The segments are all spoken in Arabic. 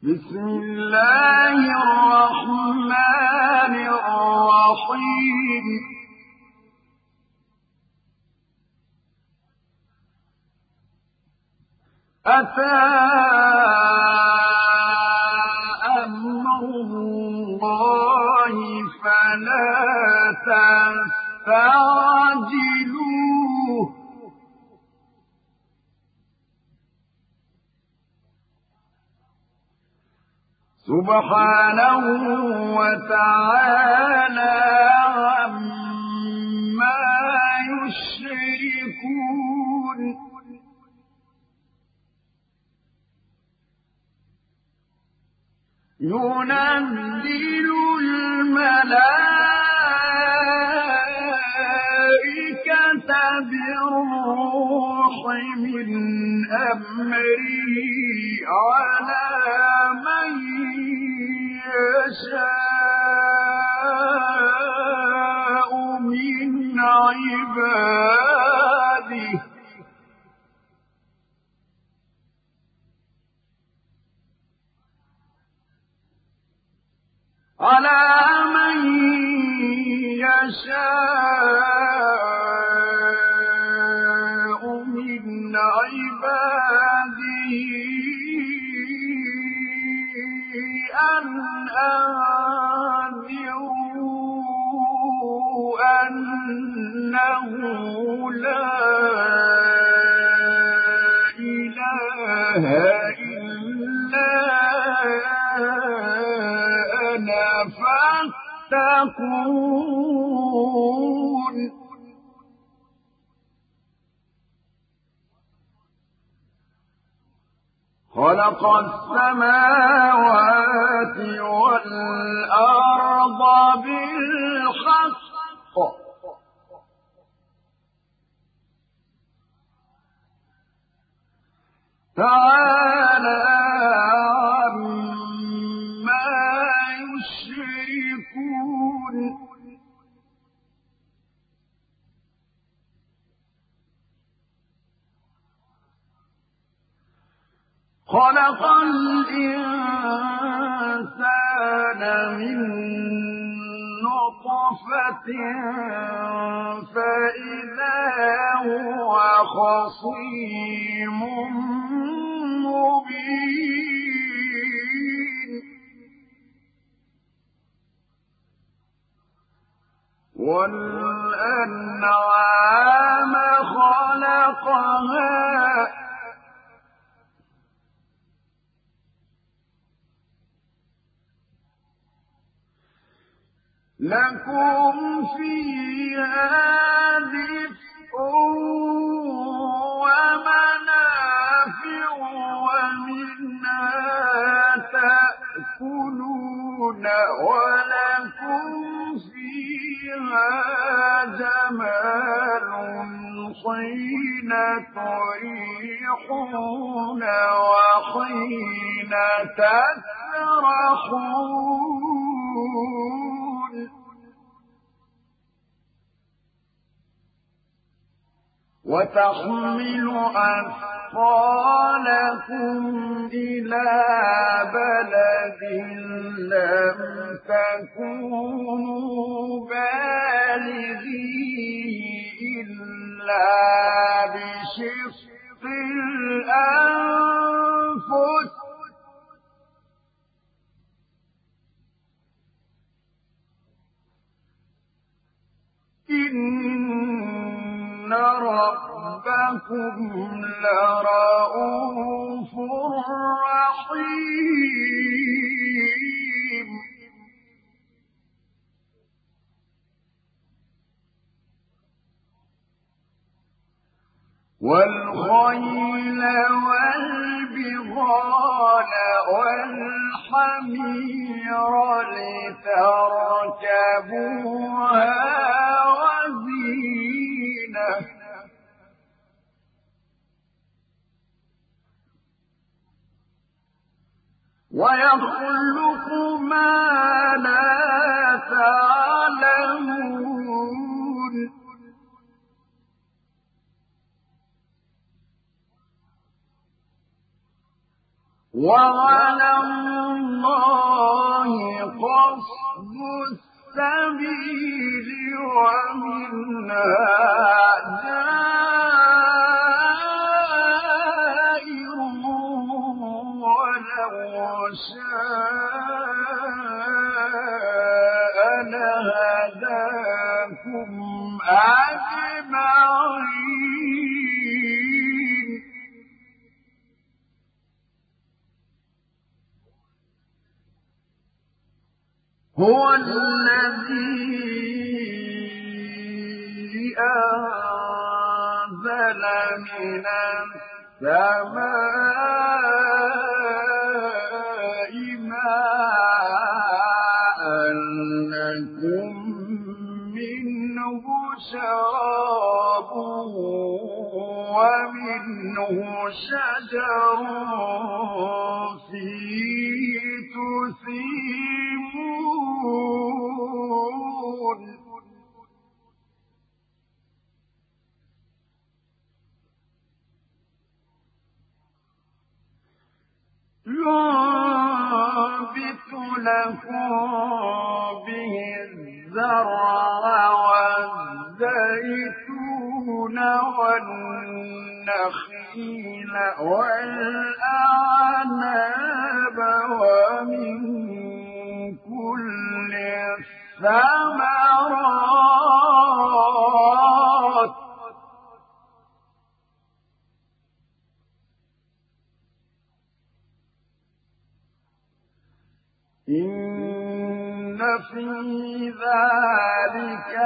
بسم الله الرحمن الرحيم أتى أمر الله فلا تستعجلوه سبحانه وتعالى عما يشركون ينزل الملائكة بالروح من أمره على من يشاء من عباده أن أنذروا أنه لا إله إلا أنا فاتقون خلق السماوات والأرض بالحق تعالى عما يشركون خلق الإنسان من نطفة فإذا هو خصيم مبين والأنعام خلقها لكم فيها دفء ومنافع ومنها تأكلون ولكم فيها جمال حين تريحون وحين تسرحون وتحمل أثقالكم إلى بلد لم تكونوا بالغيه إلا بشق الأنفس إن ربكم لرءوف رحيم والخيل والبغال والحمير لتركبوها وزينة ويخلق ما لا تعلمون وعلى الله قصد السبيل ومنها جائر ولو شاء لهداكم أجمعين هو الذي أنزل من السماء ماء لكم منه شراب ومنه شجر فيه تسيمون ينبت لكم به الزرع والزيتون والنخيل والأعناب ومن كل الثمرات إن في ذلك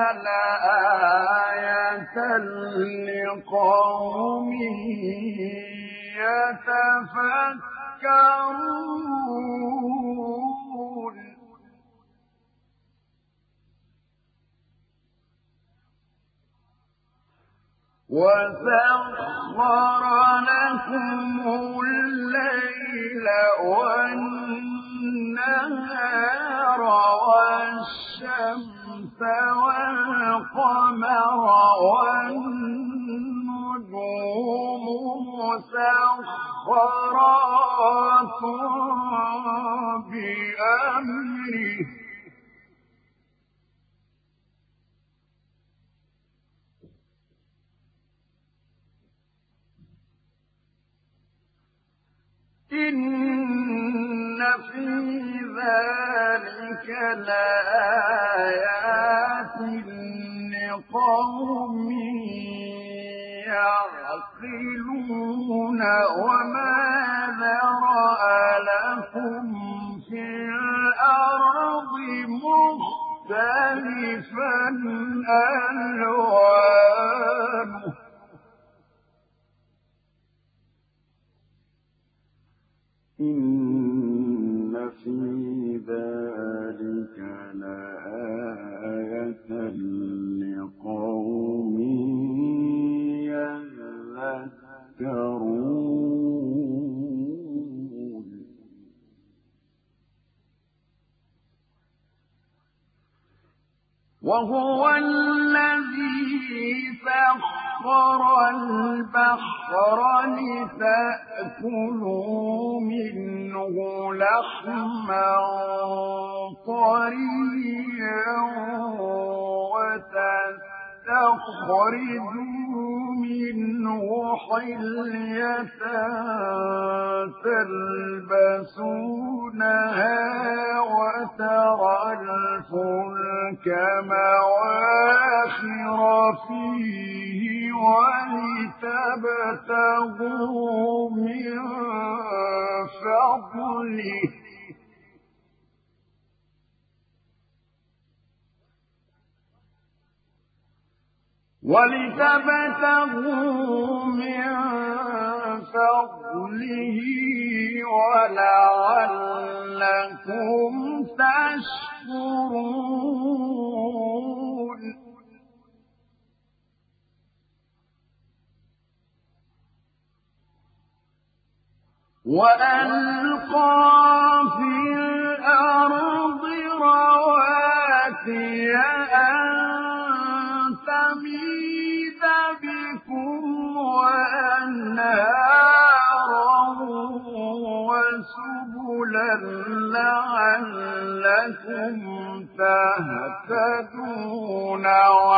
لآية لقوم يتفكرون وسخر لكم الليل والنهار والشمس والقمر والنجوم مسخرات بأمره إن في ذلك لآيات لقوم يعقلون وما ذرأ لكم في الأرض مختلفا ألوانه إن في ذلك لآية لقوم يذكرون وهو الذي سخر البحر لتأكلوا منه لحما طريا وتستخرجوا منه حلية تلبسونها وترى الفلك مواخر فيه ولتبتغوا من فضله ولعلكم تشكرون وألقى في الأرض رواسي أن تميد بكم وأنهارا رسلا لعلكم تهتدون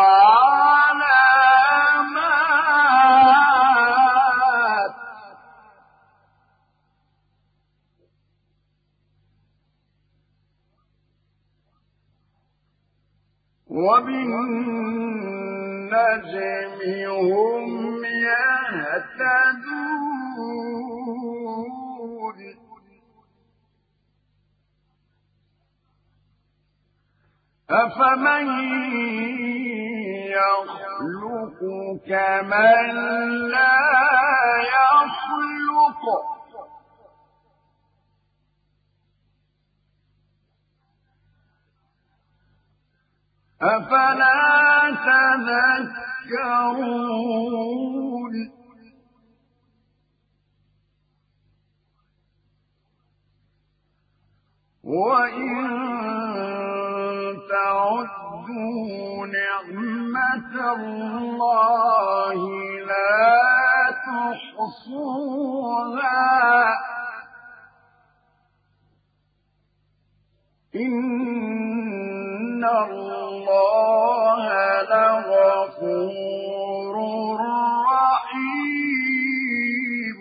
وعلامات وبالنجم هم يهتدون أفمن يخلق كمن لا يخلق أفلا تذكرون وإن تعدوا نعمة الله لا تحصوها إن الله لغفور رحيم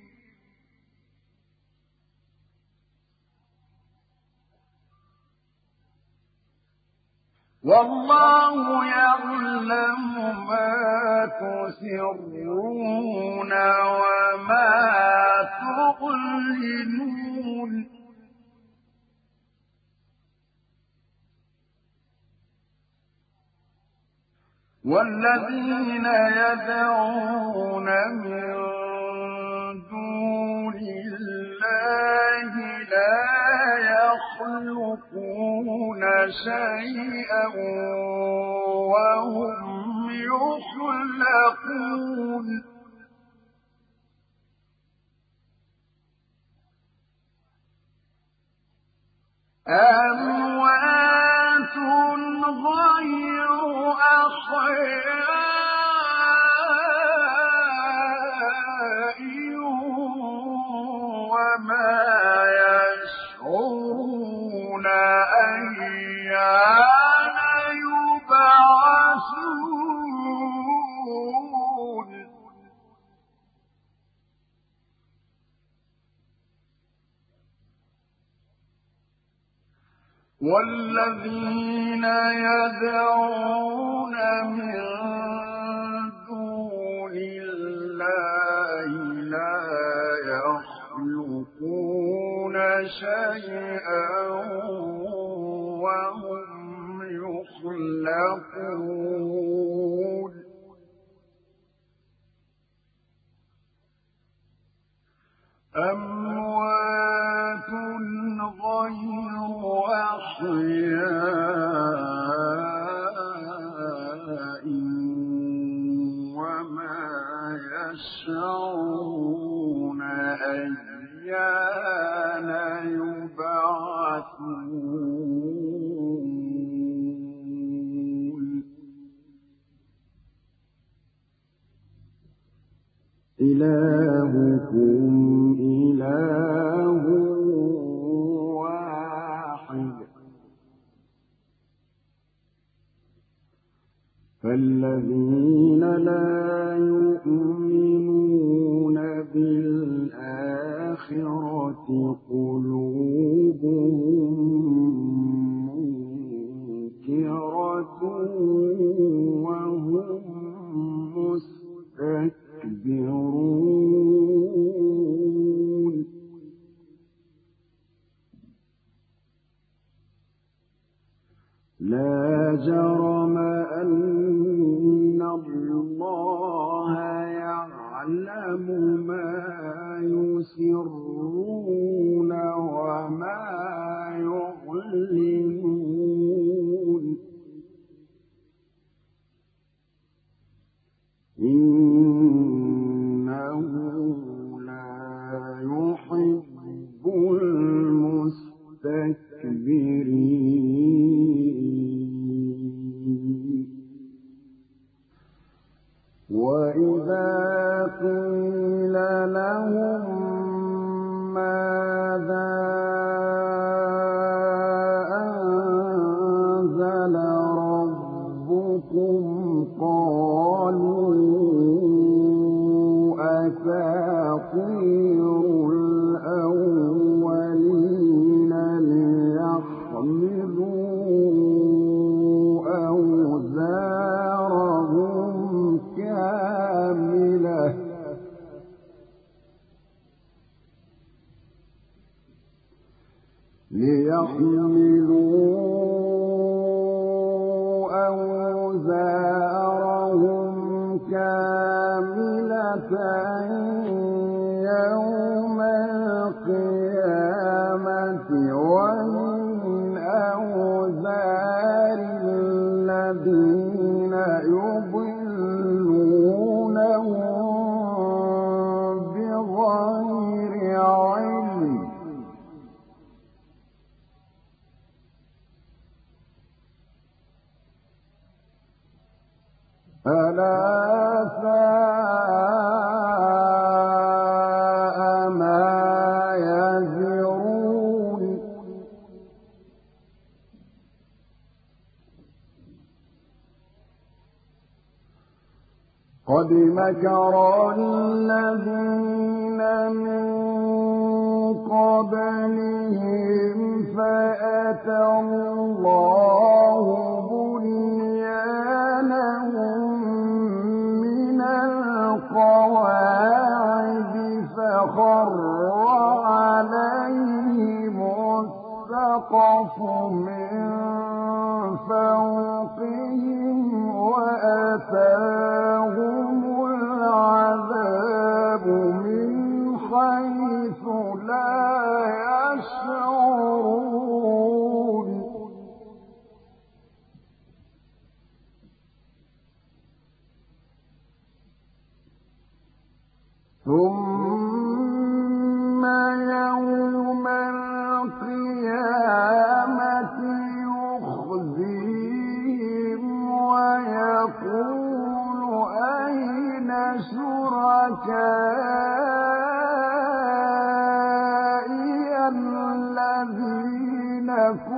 والله يعلم ما تسرون وما تعلنون والذين يدعون من دون الله لا يخلقون شيئا وهم يخلقون أموات غير أحياء وما يشعرون أيان يبعثون والذين يدعون من دون الله لا يخلقون شيئا وهم يخلقون أموات غير أحياء وما يشعرون أيان يبعثون إلهكم إله واحد فالذين لا يؤمنون بالآخرة قلوبهم منكرة وهم مستكبرون لا جرم أن الله يعلم ما يسرون وما يعلنون إنه لا يحب المستكبرين وإذا قيل لهم ليحملوا أوزارهم كاملة يوم القيامة ومن أوزار الذين يضلونهم بغير علم ألا ساء ما يزرون قد مكر الذين من قبلهم فأتى الله بنيانهم من القواعد فخر عليهم السقف من فوقهم وأتاهم العذاب من حيث لا يشعرون ثم يوم القيامة يخزيهم ويقول أين شركائي الذين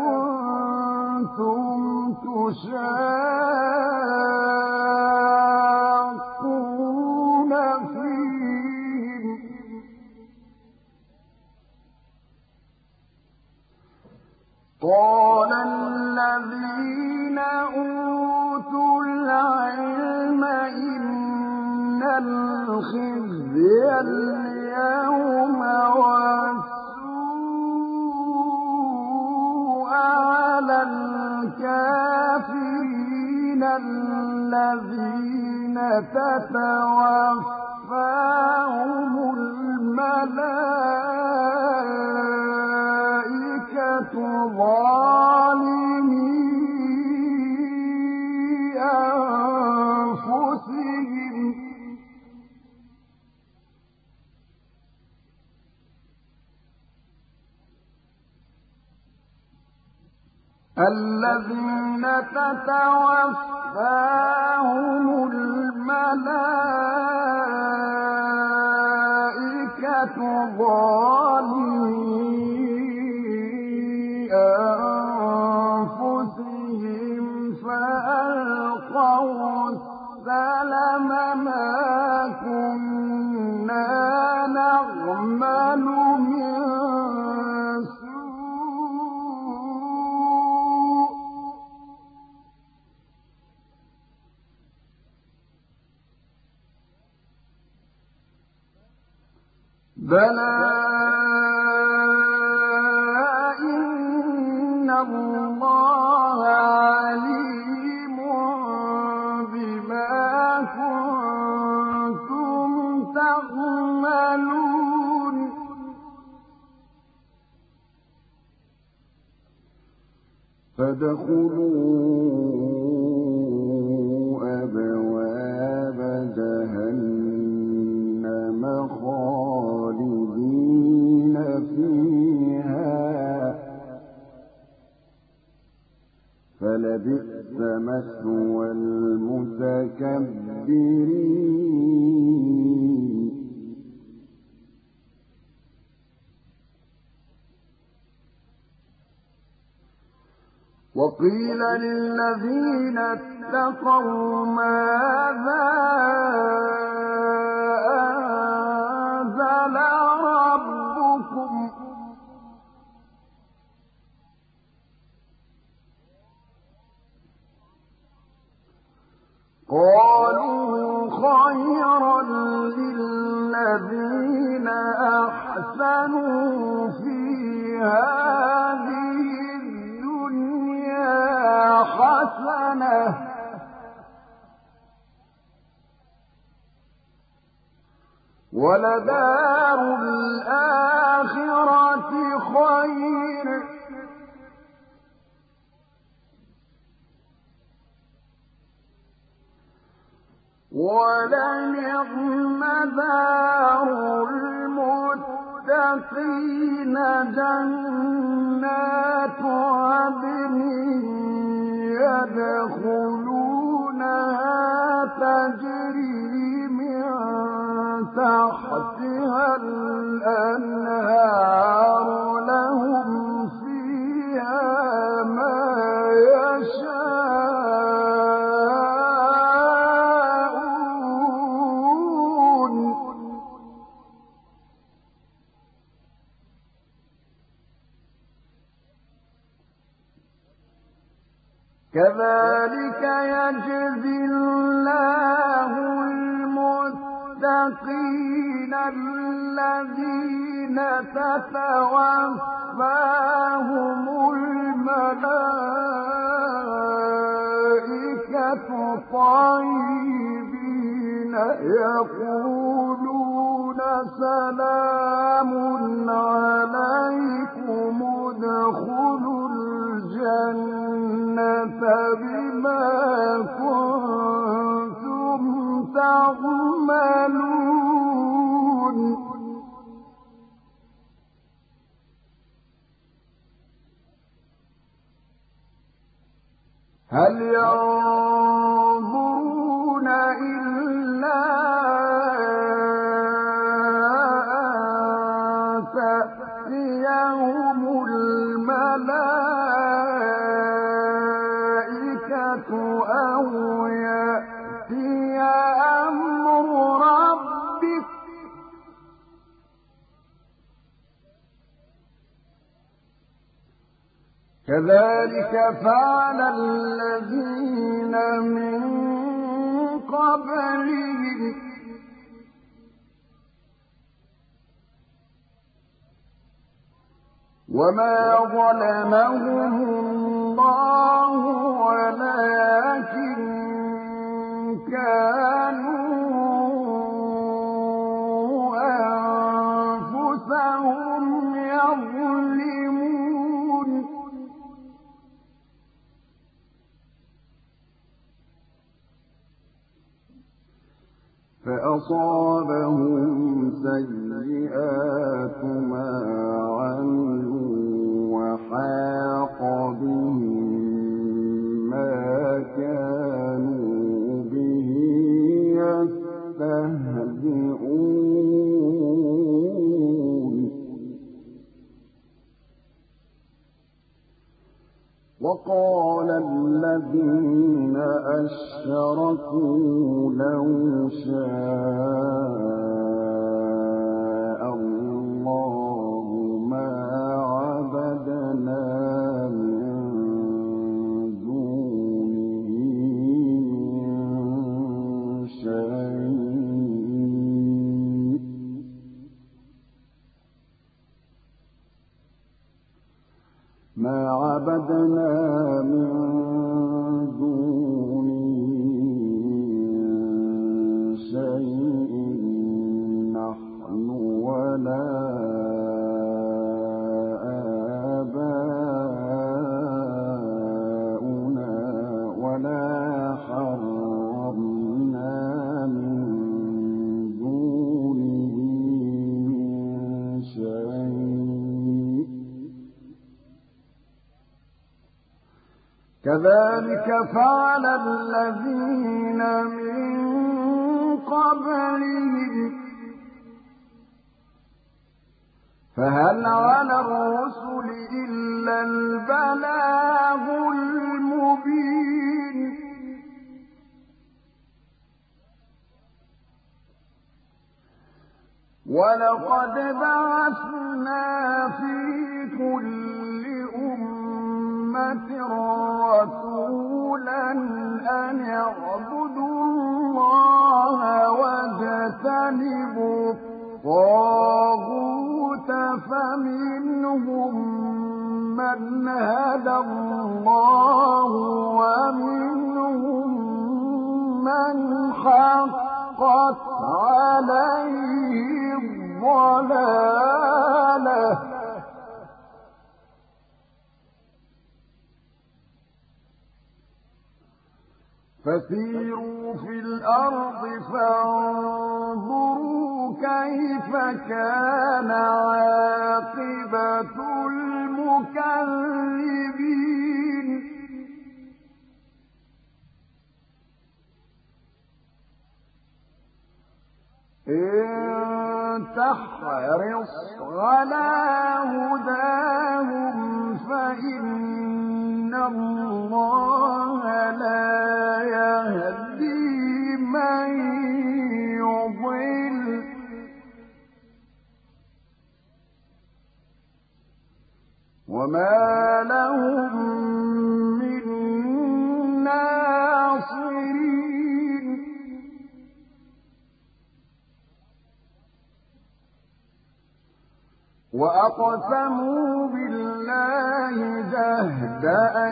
كنتم تشاقون فيهم قال الذين أوتوا العلم إن الخزي اليوم والسوء على الكافرين الذين تتوفاهم الملائكة ظالمي أنفسهم الذين تتوفاهم الملائكة ظالمي أنفسهم فألقوا السلم ما كنا نعمل من سوء بلى إن الله عليم بما كنتم تعملون فادخلوا أبواب جهنم خالدين فيها فلبئس مثوى المتكبرين وقيل للذين اتقوا ماذا أنزل ربكم قالوا خيرا للذين أحسنوا في هذه ولدار الآخرة خير ولنعم دار المتقين جنات عدن يدخلونها تجري من تحتها الأنهار لهم فيها ما يشاءون كذلك يجزي الله المتقين الذين تتوفاهم الملائكة طيبين يقولون سلام عليكم ادخلوا الجنة بما كنتم تعملون هل ينظرون إلا أن تأتيهم الملائكة أو يأتي أمر ربك كذلك فعل الذين من قبلهم وما ظلمهم الله ولكن كانوا أنفسهم يظلمون فأصابهم سيئات ما عملوا وحاق بهم ما كانوا به يستهزئون وقال الذين أشركوا لو شاء الله ما عبدنا من دونه من شيء ما عبدنا من دونه من شيء نحن ولا آباؤنا ولا حرمنا من دونه من شيء كذلك فعل الذين من قبلهم فهل على الرسل إلا البلاغ المبين ولقد بعثنا في كل أمة رسولا أن اعبدوا الله واجتنبوا الطاغوت فمنهم من هدى الله ومنهم من حقت عليه الضلالة فسيروا في الأرض فانظروا كيف كان عاقبة المكذبين إن تحرص على هداهم فإن الله لا يهدي من يضل وما لهم من ناصرين وأقسموا بالله جهد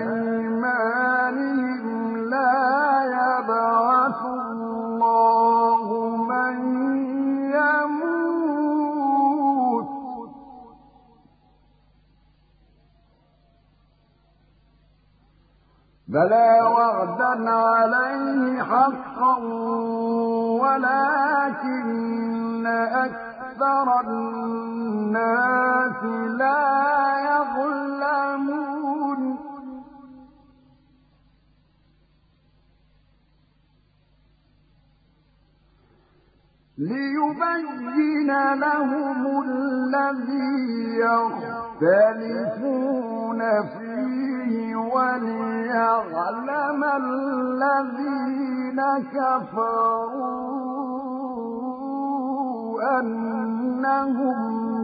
أيمانهم لا يبعث الله من يموت بلى وعدا عليه حقا ولكن أكثر الناس لا يظلمون ليبين لهم الذي يختلفون فيه وليعلم الذين كفروا أنهم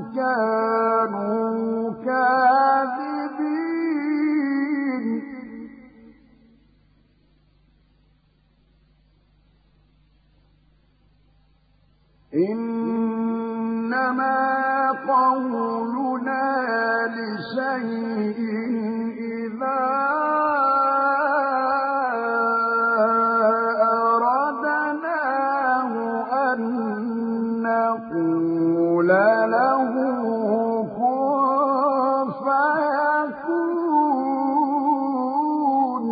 كانوا كاذبين إنما قولنا لشيء إذا أردناه أن نقول له كن فيكون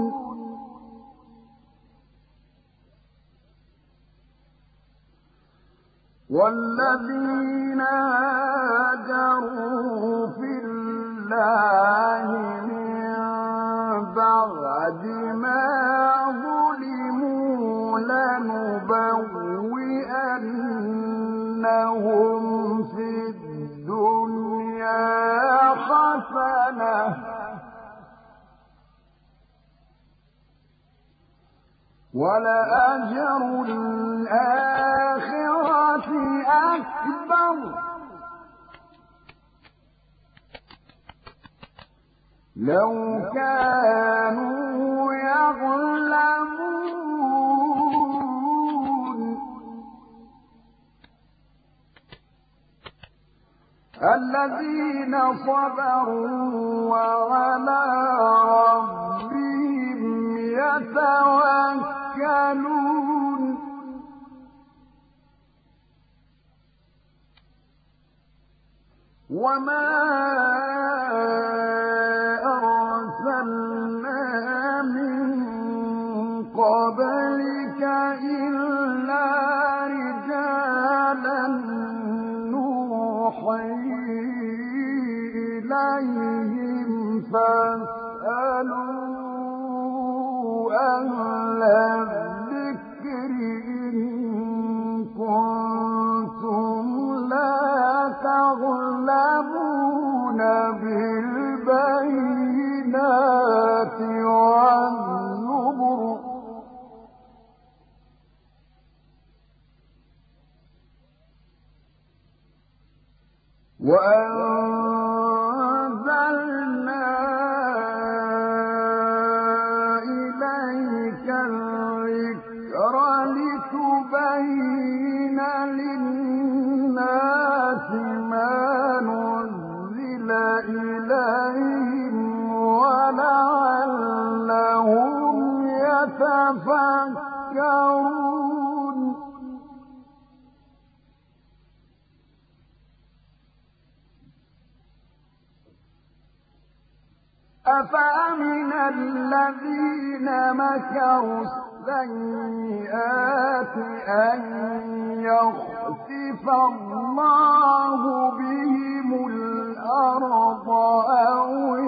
والذين هاجروا في الله من بعد ما ظلموا لنبوئنهم في الدنيا حسنة ولأجر الآخرة أكبر لو كانوا يعلمون الذين صبروا وعلى ربهم يتوكلون وما أرسلنا من قبلك إلا رجالا نوحي إليهم فاسألوا أهل الذكر إن كنتم لا تغلبون بالبينات والزبر وأنزلنا إليك الذكر لتبين للناس ما نزل إليهم ولعلهم يتفكرون أفأمن الذين مكروا السيئات أن يخسف الله بهم الأرض أو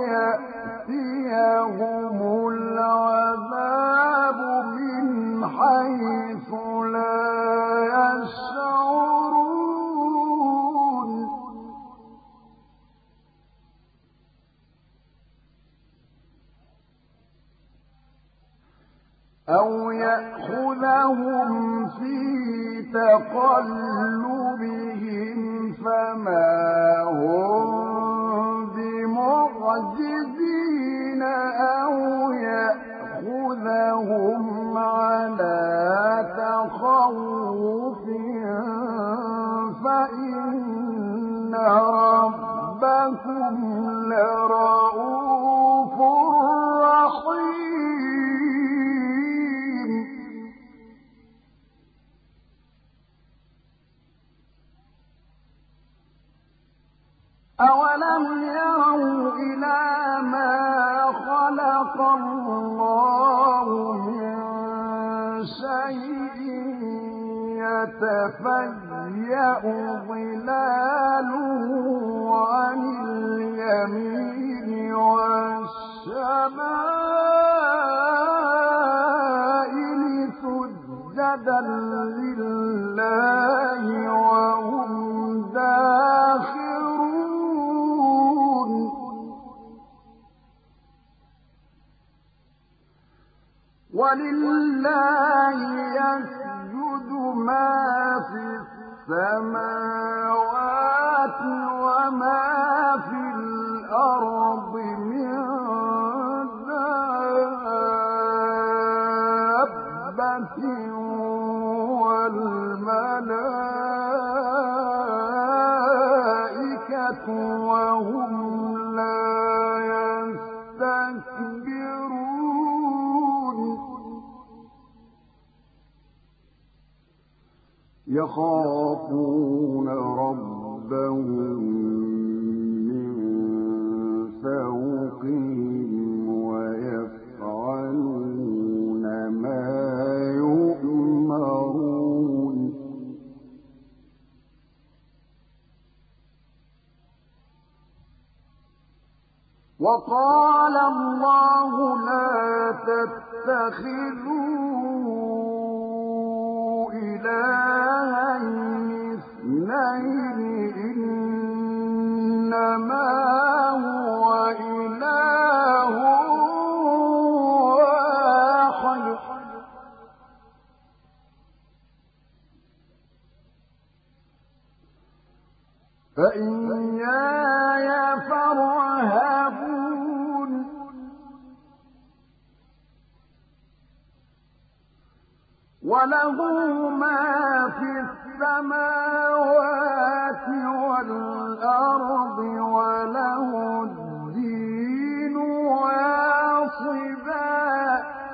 يأتيهم العذاب من حيث لا يشعرون أو يأخذهم في تقلبهم فما هم بمعجزين أو يأخذهم على تخوف فإن ربكم لرؤوف رحيم أولم يروا إلى ما خلق الله من شيء يتفيأ ظلاله عن اليمين والشمائل سجدا لله وهم داخرون ولله يسجد ما في السماوات وما في الأرض من دابة والملائكة وهم لا يستكبرون يخافون ربهم من فوقهم ويفعلون ما يؤمرون وقال الله لا تتخذوا إلهين اثنين إنما هو إله واحد فإياي فارهبون وله ما في السماوات والأرض وله الدين واصبا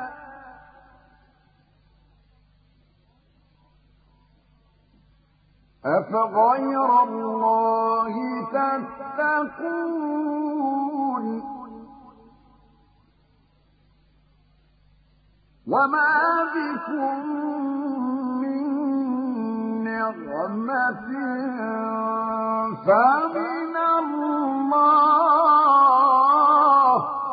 أفغير الله تتقون وما بكم من نعمة فمن الله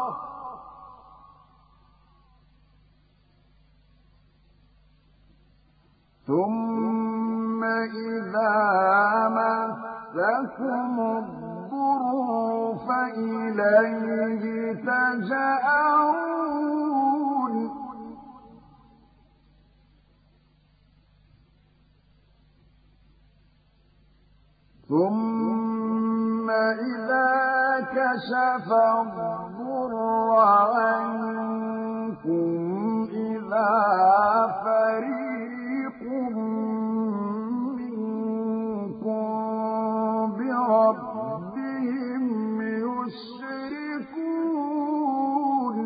ثم إذا مسكم الضر فإليه تجأرون ثم إذا كشف الضر عنكم إذا فريق منكم بربهم يشركون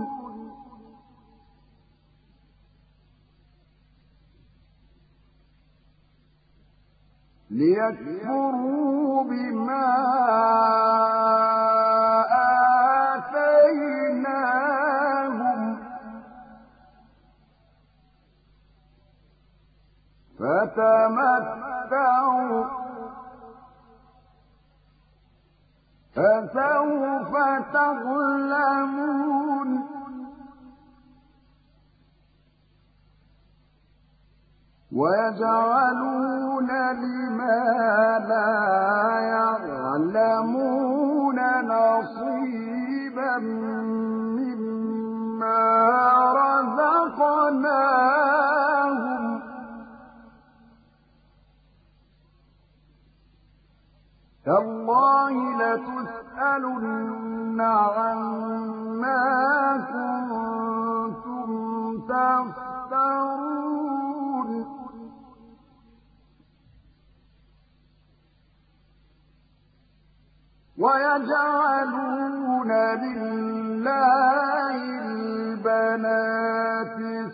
ليكفروا بما آتيناهم فسوف تعلمون ويجعلون لما لا يعلمون نصيبا مما رزقناهم تالله لتسألن عما كنتم تفترون ويجعلون لله البنات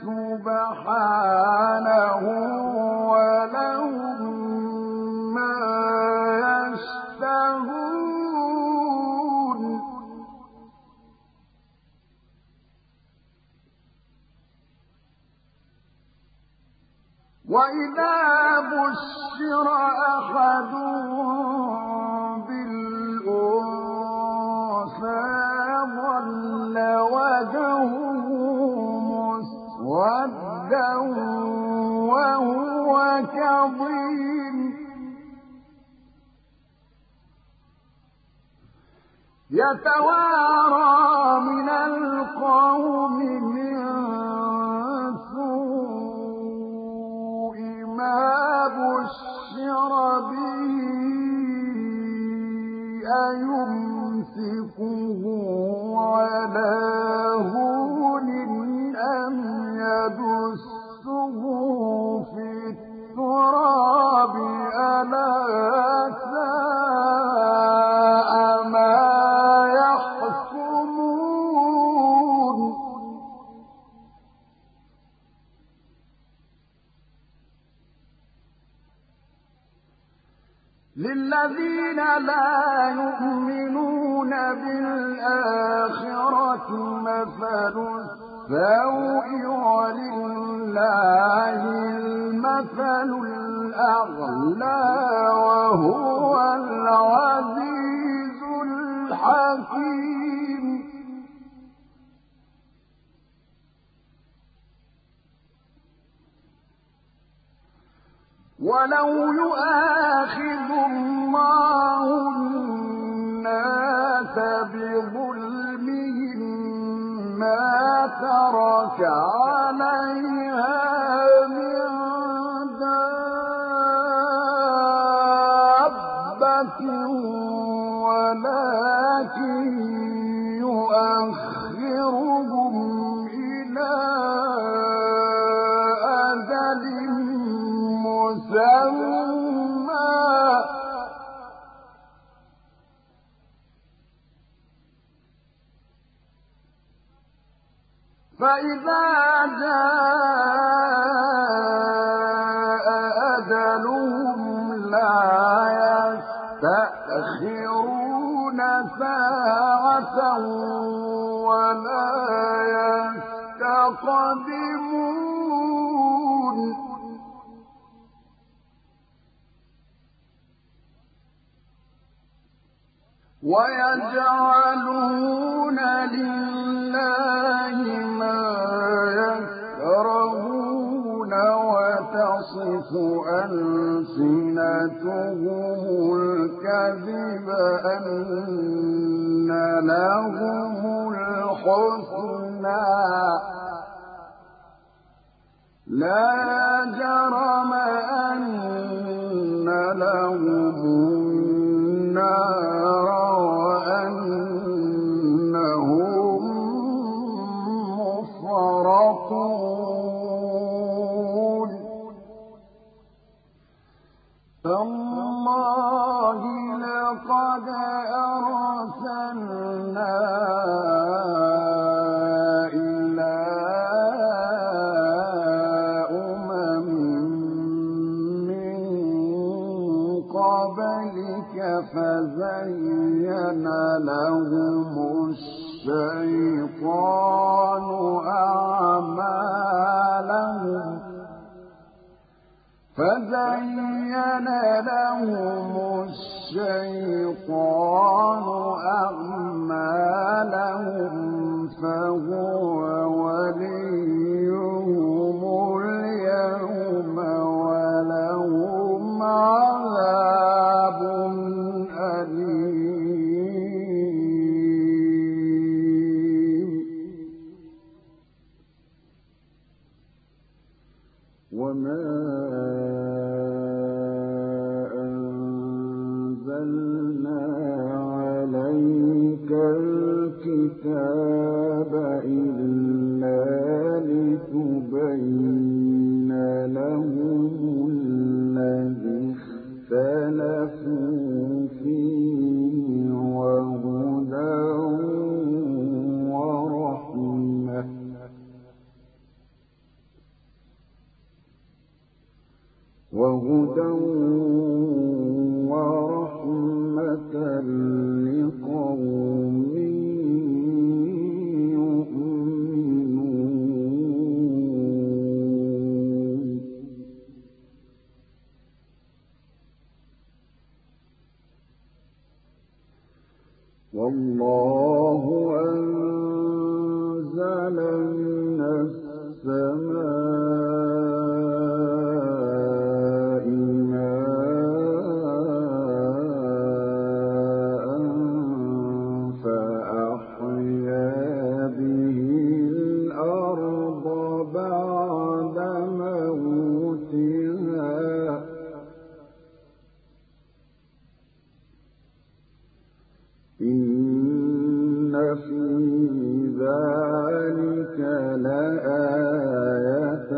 سبحانه ولهم ما يشتهون وإذا بشر أحدهم ظل وجهه مسودا وهو كظيم يتوارى من القوم من سوء ما بشر به أيمسكه على هون أم يدسه في التراب ألا ساء ما يحكمون للذين لا يؤمنون بالآخرة مثل السوء ولله المثل الأعلى وهو العزيز الحكيم ولو يؤاخذ الله الناس بظلمهم ما ترك عليها من دابة ولكن يؤخرهم إلى أجل مسمى فإذا جاء أجلهم لا يستأخرون ساعة ولا يستقدمون ويجعلون لله ما يكرهون وتصف ألسنتهم الكذب أن لهم الحسنى لا جرم أن لهم النار وأنهم مفرطون تالله لقد أرسلنا إلى أمم من قبلك فزين لهم الشيطان أعمالهم فزين لهم الشيطان أعمالهم فهو وليهم اليوم ولهم عذاب أليم وما الكتاب إلا لتبين لهم الذي اختلفوا فيه وهدى ورحمة لقوم والله أنزل من السماء ماء فأحيا به الأرض بعد موتها إن في ذلك لآية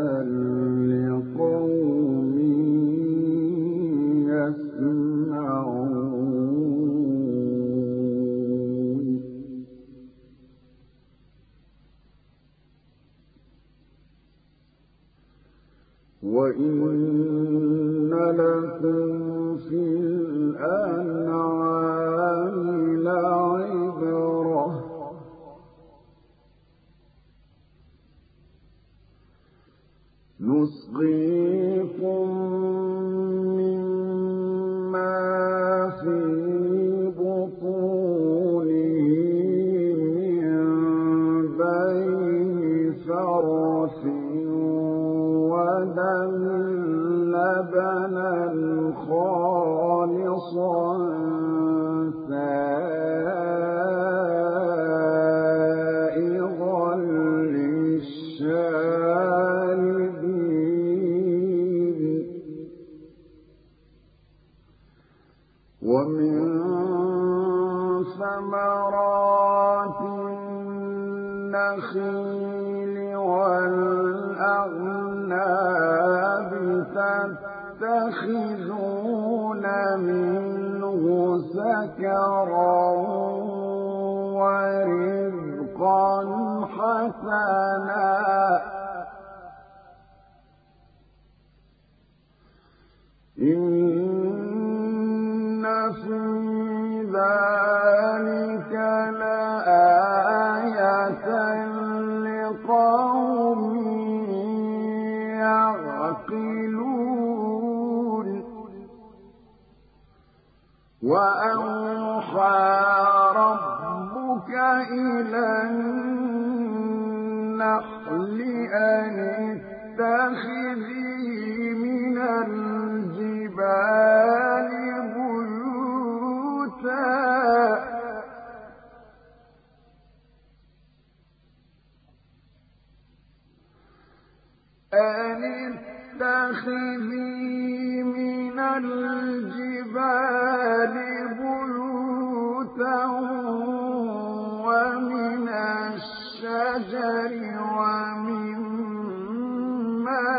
لقوم يسمعون وإن لكم في الأنعام لعبرة نسقيكم مما في بطونه من بين فرث ودم لبنا خالصا سائغا للشاربين ومن ثمرات النخيل والأعناب تتخذون منه سكرا ورزقا حسنا إن في ذلك لآية لقوم يعقلون وأوحى ربك إلى النحل أن اتخذي من الجبال بيوتا ومن الشجر ومما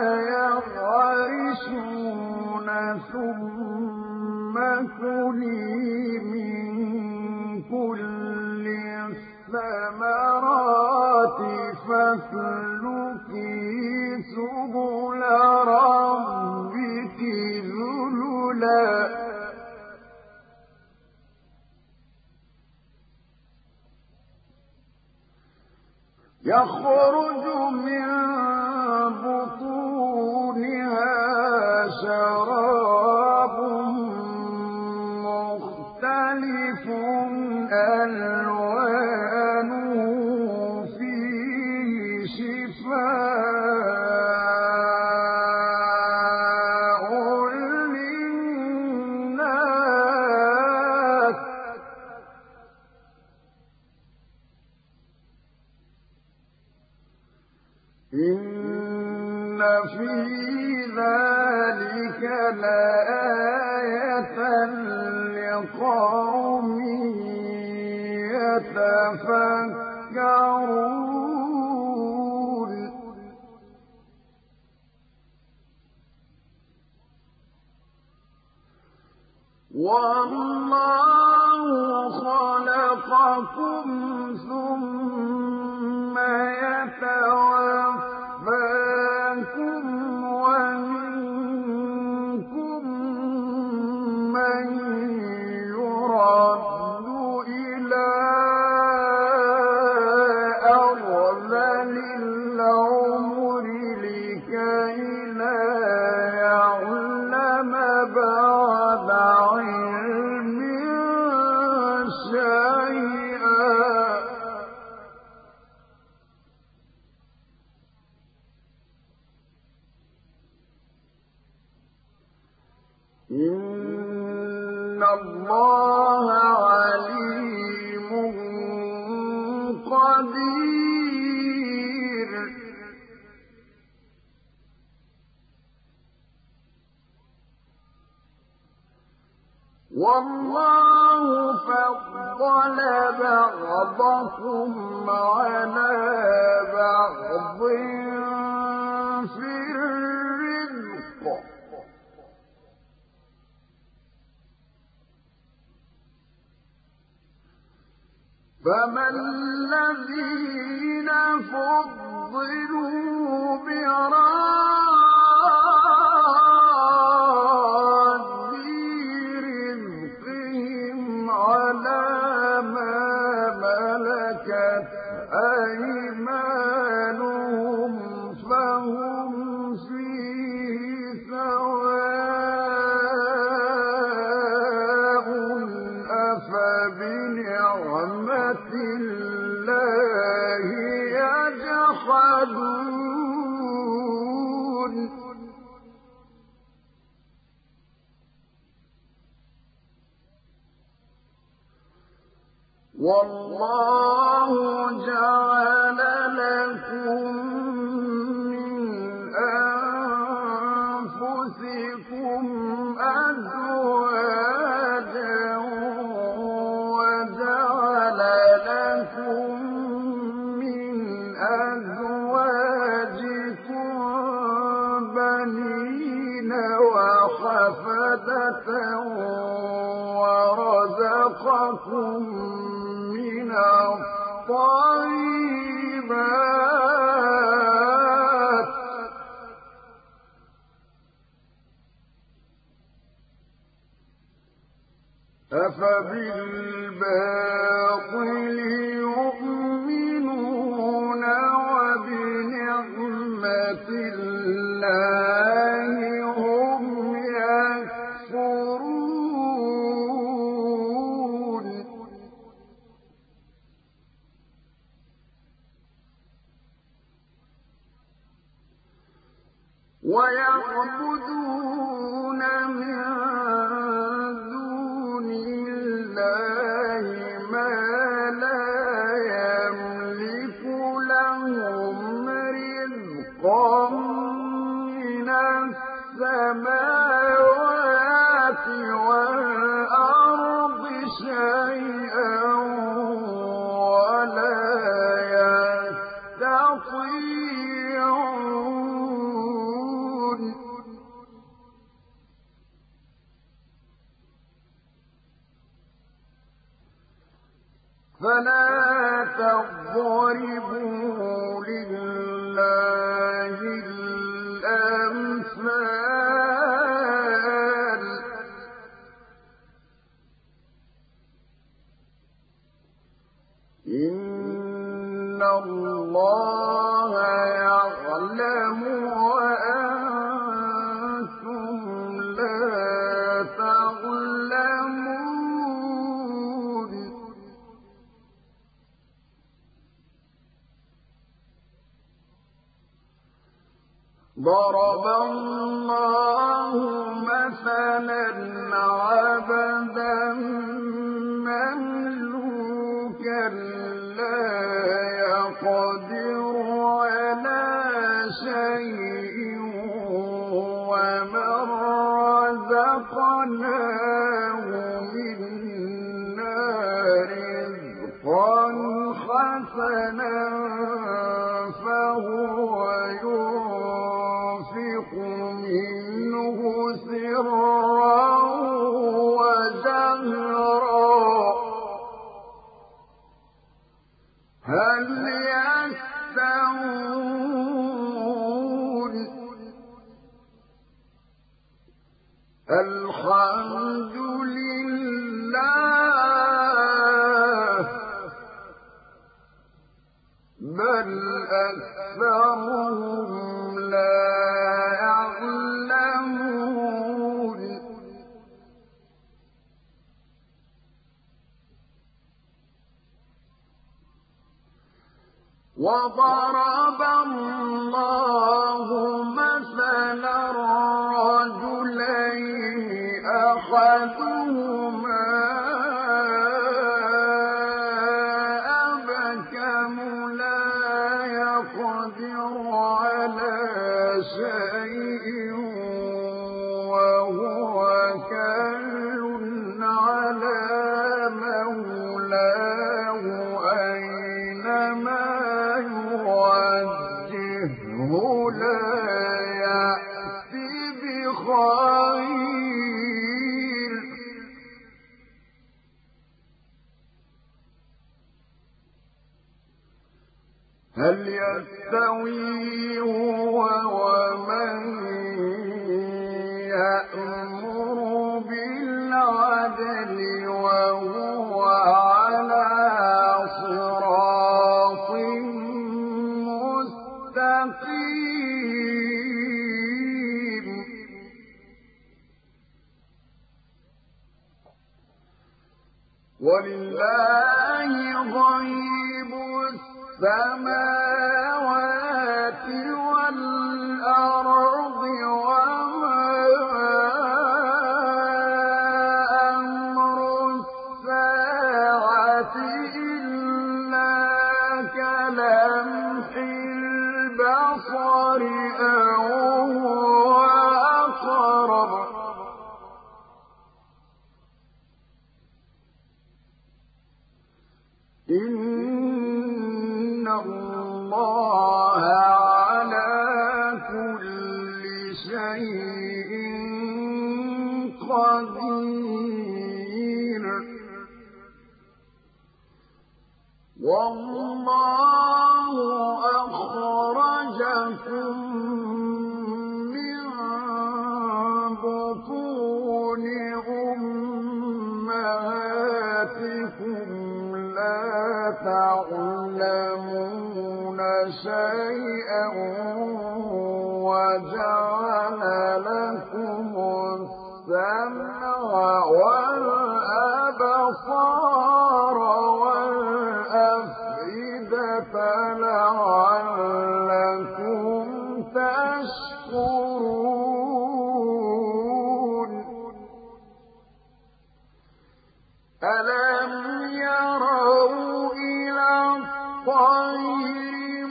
يعرشون ثم كلي من كل الثمرات فاسلكي سبل ربك ذللا يخرج من بطونها شراب إن في ذلك لآية لقوم يتفكرون والله خلقكم ثم يتوفاكم ومنكم من يرد إلى أرذل العمر لكي لا يعلم بعد علم شيئا إن الله عليم قدير والله فضل بعضكم على بعض في الرزق فما الذين فضلوا براد رزقهم على ما ملكت أيمانهم فهم فيه سواء أفبنعمة الله يجحدون والله جعل لكم من أنفسكم أزواجا وجعل لكم من أزواجكم بنين وحفدة ورزقكم من الطيبات أفبالباطل يؤمنون وبنعمة الله هم يكفرون ويعبدون من دون الله ما لا يملك لهم رزقا من السماوات والأرض شيئا ولا يستطيعون فلا تضربوا لله الأمثال إن الله يعلم وأنتم لا تعلمون ضرب الله مثلا عبدا مملوكا لا يقدر على حسنا فهو ينفق منه سرا وجهرا هل يستوون الحمد لله بل أكثرهم لا يعلمون وضرب الله مثلا رجلين أحدهما أبكم لا يقدر على شيء وهو كل على مولاه أينما يوجهه لا يأتي بخير هل يستوي هو ومن يأمر بالعدل وهو على صراط مستقيم ولله غيب السماوات والأرض وما أمر الساعة إلا كلمح البصر أو هو أقرب إن الله على كل شيء قدير والله أخرجكم من بطون أمهاتكم لا تعلمون شيئا وجعل لكم السمع والأبصار والأفئدة لعلكم تشكرون ألم يروا إلى الطير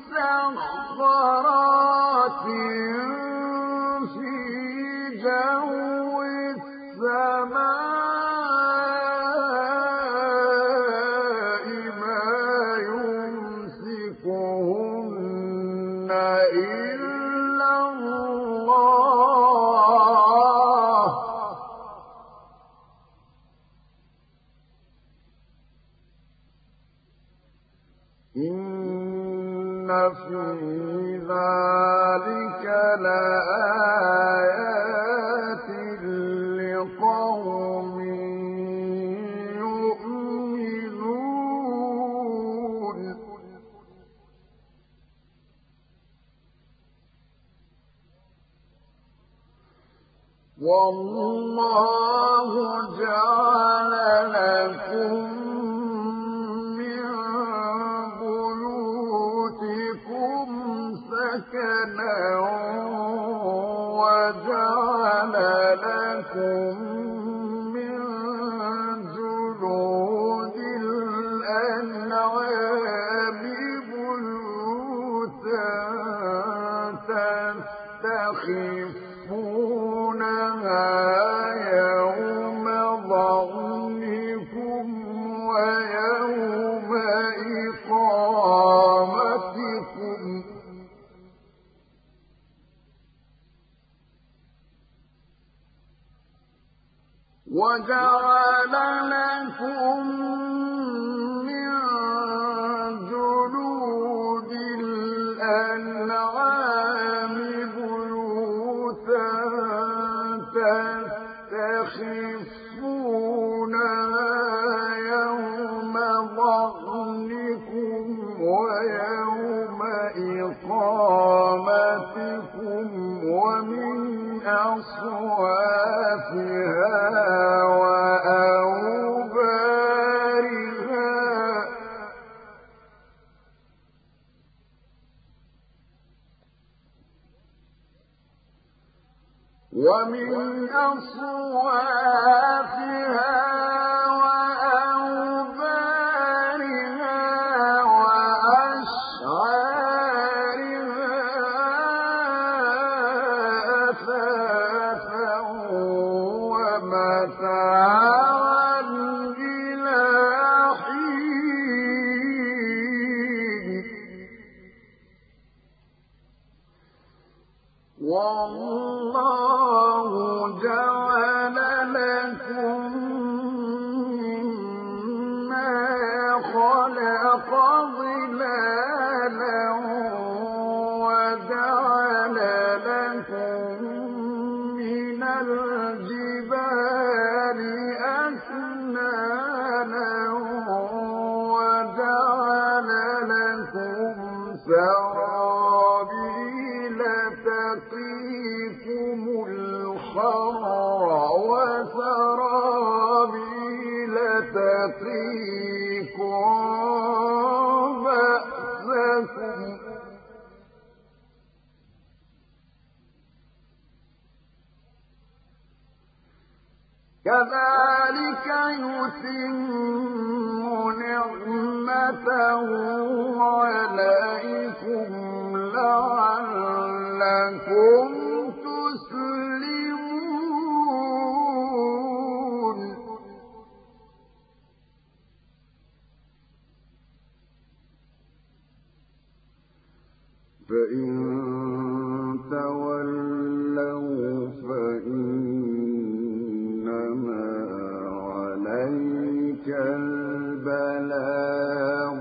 مسخرات في جو السماء ما يمسكهن إلا الله إن في ذلك لآيات لقوم يؤمنون والله جعل لكم سكنا وجعل لكم من جلود الأنعام بيوتا تستخفونها يوم ظعنكم ويوم إقامتكم وجعل لكم من جلود الأنعام بيوتا تستخفونها يوم ظعنكم ويوم إقامتكم ومن أصوافها وأوبارها وأشعارها أثاثا ومتاعا إلى حين والله جعل لكم مما خلق ظلالا وجعل لكم من الجبال أكنانا وجعل لكم سرابيل تقيكم الحر وسرابيل تقيكم بأسكم كذلك يتم نعمته عليكم لعلكم تسلمون فإن تولوا فإنما عليك البلاغ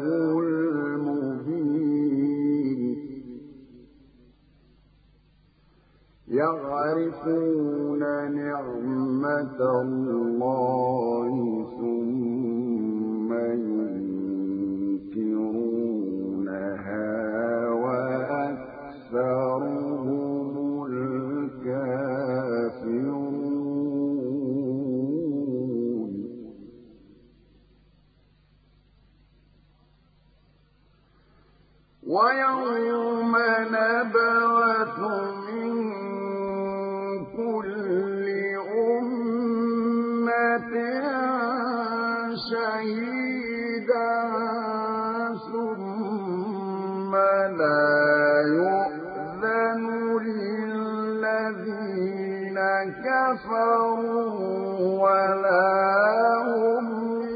المبين يعرفون نعمة الله ثم ينكرونها وأكثرهم الكافرون ويوم نبعث من كل أمة شهيدا ثم لا يؤذن للذين كفروا ولا هم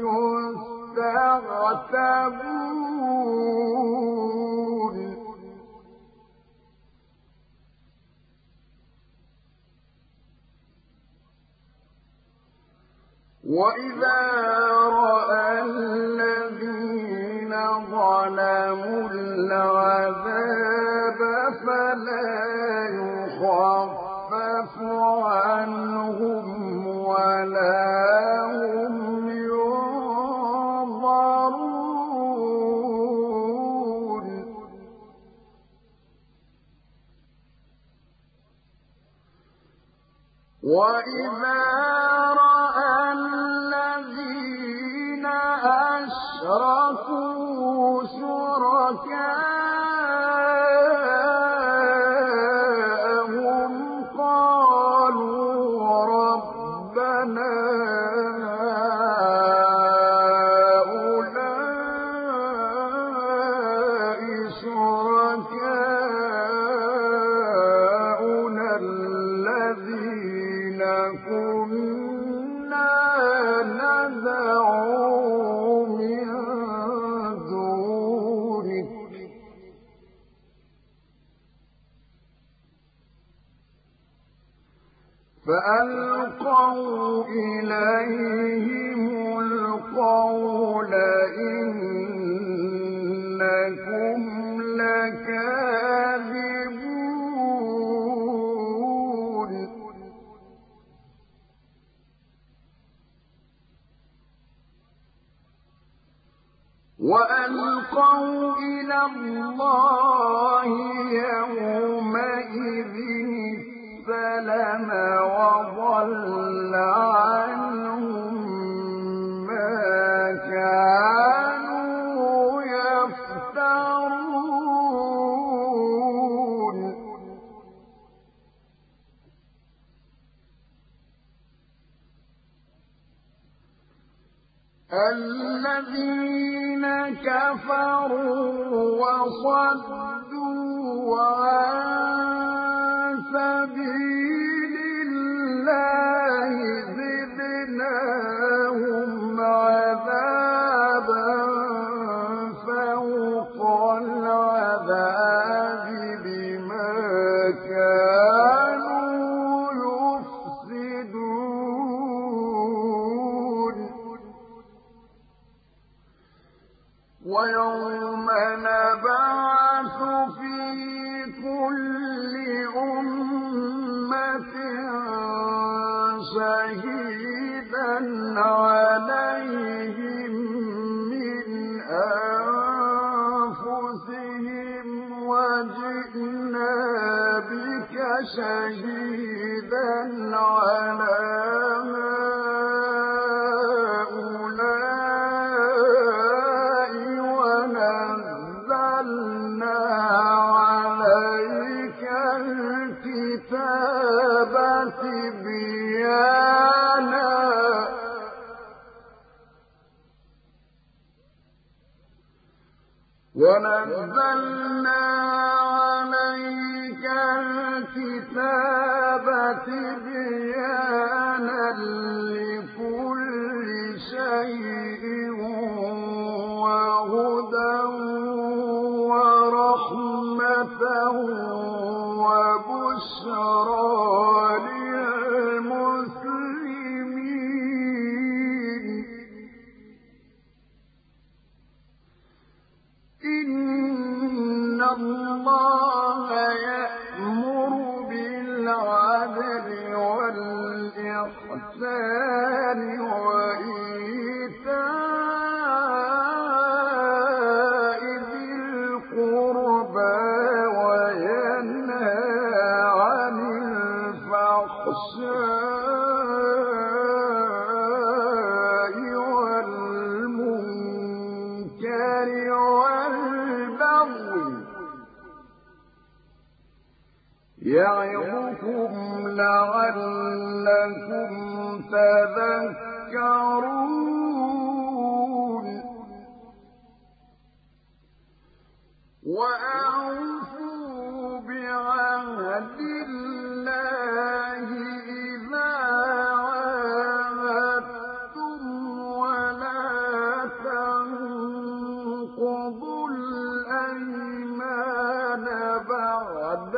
يستعتبون وإذا رأى الذين ظلموا العذاب فلا يخفف عنهم ولا هم ينظرون وإذا رأى الذين أشركوا شركاءهم قالوا ربنا هؤلاء شركاؤنا الذين كنا ندعو من دونك فألقوا إليهم القول إنكم لكاذبون وألقوا إلى الله يومئذ السلم وضل عنهم ما كانوا يفترون الذين كفروا وصدوا عن سبيل الله زدناهم عذابا فوق العذاب بما كانوا يفسدون ويوم نبعث في كل أمة شهيدا عليهم من أنفسهم وجئنا بك شهيدا على ونزلنا عليك الكتاب تبيانا لكل شيء وهدى ورحمة وبشرى للمسلمين إن الله يأمر بالعدل والإحسان وإيتاء ذي القربى وينهى عن الفحشاء والمنكر يعظكم لعلكم تذكرون وأوفوا بعهد الله إذا عاهدتم ولا تنقضوا الأيمان بعد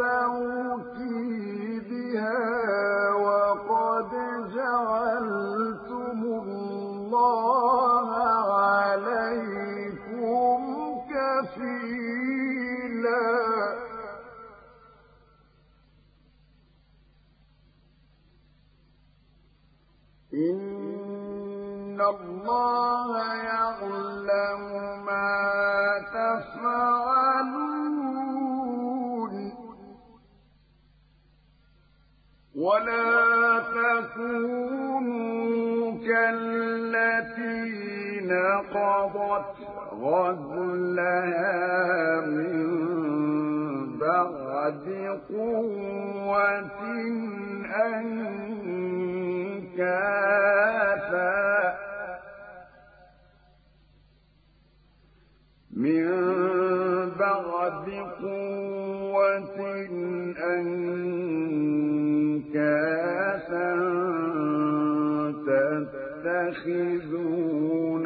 توكيدها وقد جعلتم الله عليكم كفيلا إن الله يعلم ما تفعلون ولا تكونوا كالتي نقضت غزلها من بعد قوة أنكاثا من بعد قوة أنكاثا تتخذون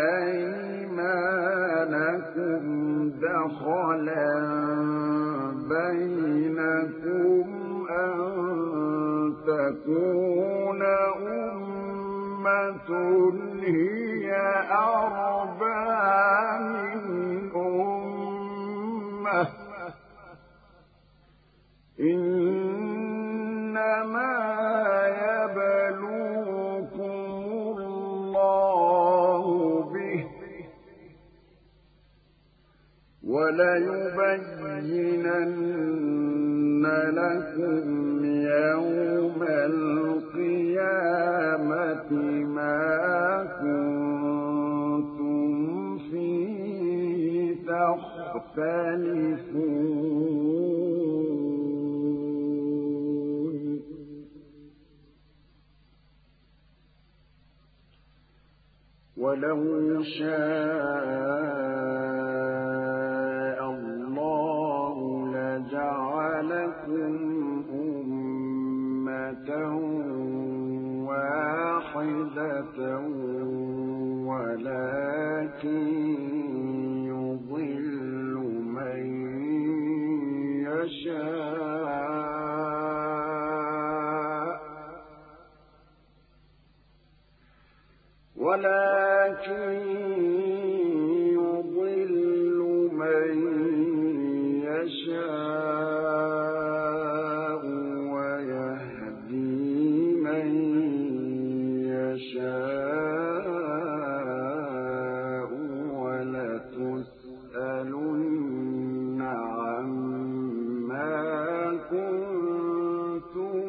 أيمانكم دخلا بينكم أن تكون هي أربى من أمة إنما يبلوكم الله به وليبينن لكم يوم القيامة ما كنتم فيه تختلفون ولو شاء الله لجعلكم أمة واحدة ولكن يضل من يشاء ويهدي من يشاء ولتسألن عما كنتم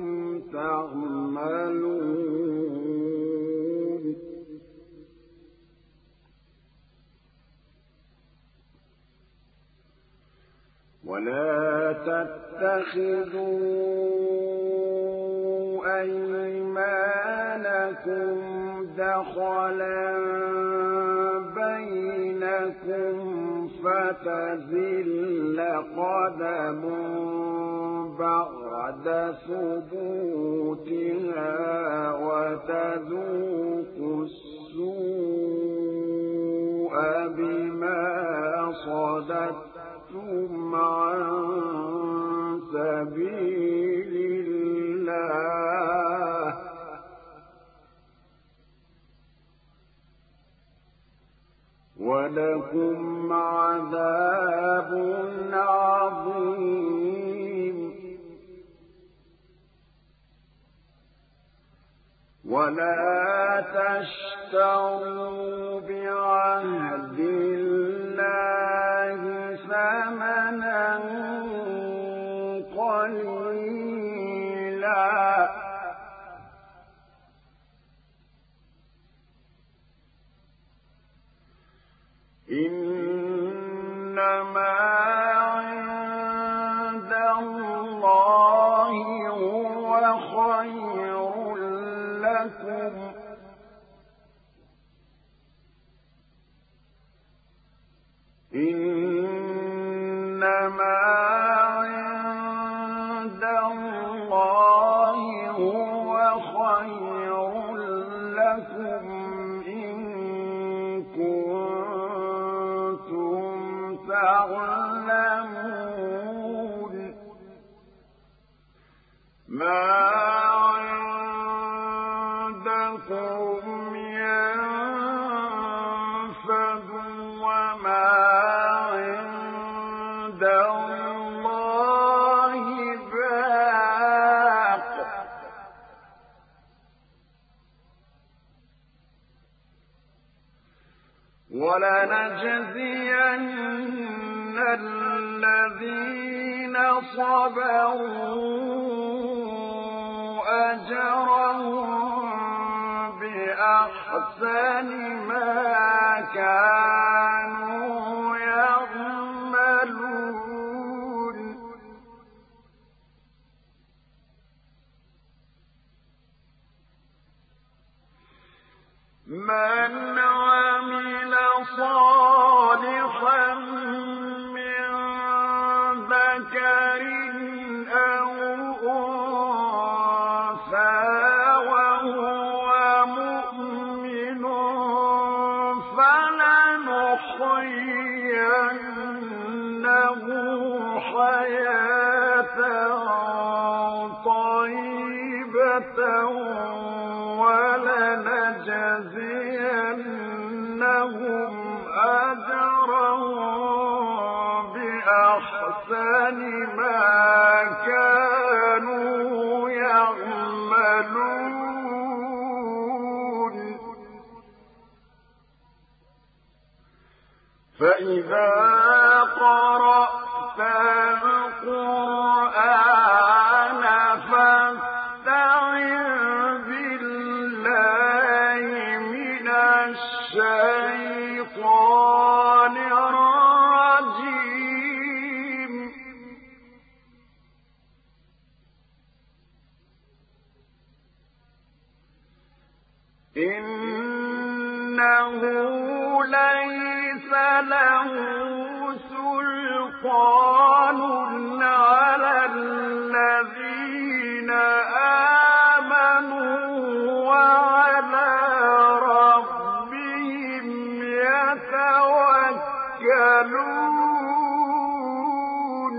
تعملون ولا تتخذوا أيمانكم دخلا بينكم فتزل قدم بعد ثبوتها وتذوقوا السوء بما صددتم عن سبيل الله ولكم عذاب عظيم ولا تشتروا بعهد الله ثمنا قليلا إنما عند الله هو خير لكم إنما عند الله هو خير لكم إن كنتم تعلمون ما عندكم ينفد وما عند الله باق ولنجزين الذين صبروا أجرهم بأحسن ما كانوا يعملون من عمل صالحا من ذكر أو أنثى وهو مؤمن فلنحيينه حياة طيبة ولنجزينهم بِأَحْسَنِ مَا كَانُوا يَعْمَلُونَ فَإِذَا قَرَأْتَ الْقُرْآنَ فَاسْتَعِذْ بِاللَّهِ مِنَ الشَّيْطَانِ الرَّجِيمِ إِنَّهُ لَيْسَ لَهُ سُلْطَانٌ عَلَى الَّذِينَ آمَنُوا وَعَلَىٰ رَبِّهِمْ يَتَوَكَّلُونَ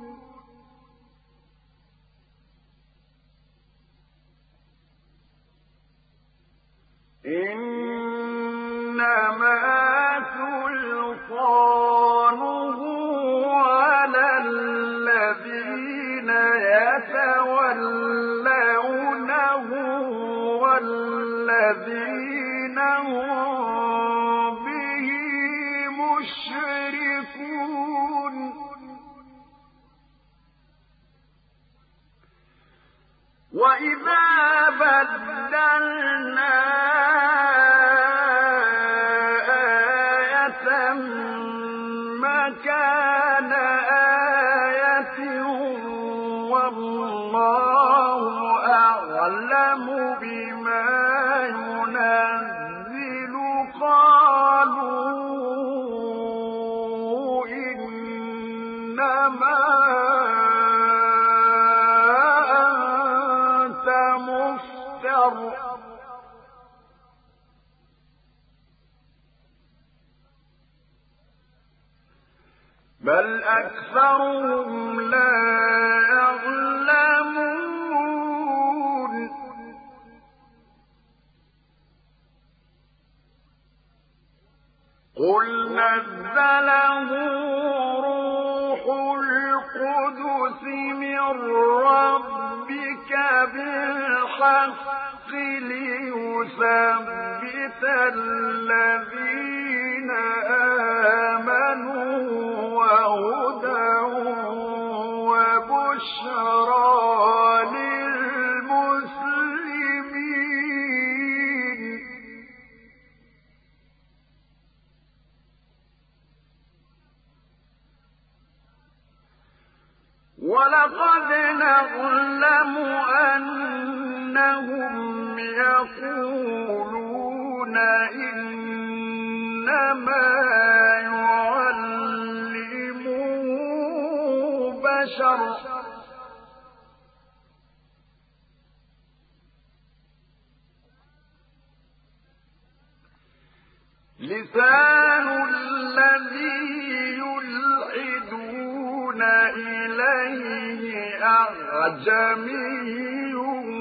إِنَّمَا سُلْطَانُهُ عَلَى الَّذِينَ يَتَوَلَّوْنَهُ وَالَّذِينَ هُم بِهِ مُشْرِكُونَ وَإِذَا بَدَّلْنَا آيَةً مَّكَانَ آيَةٍ وَاللَّهُ أَعْلَمُ بِمَا يُنَزِّلُ قَالُوا إِنَّمَا أَنتَ مُفْتَرٍ بَلْ أَكْثَرُهُمْ لَا يَعْلَمُونَ قُلْ نَزَّلَهُ رُوحُ الْقُدُسِ مِن رَّبِّكَ بِالْحَقِّ لِيُثَبِّتَ الَّذِينَ آمَنُوا وَهُدًى وَبُشْرَىٰ لِلْمُسْلِمِينَ وَلَقَدْ نَعْلَمُ أَنَّهُمْ يَقُولُونَ إِنَّمَا يُعَلِّمُهُ بَشَرٌ لِّسَانُ الَّذِي يُلْحِدُونَ إِلَيْهِ أَعْجَمِيٌّ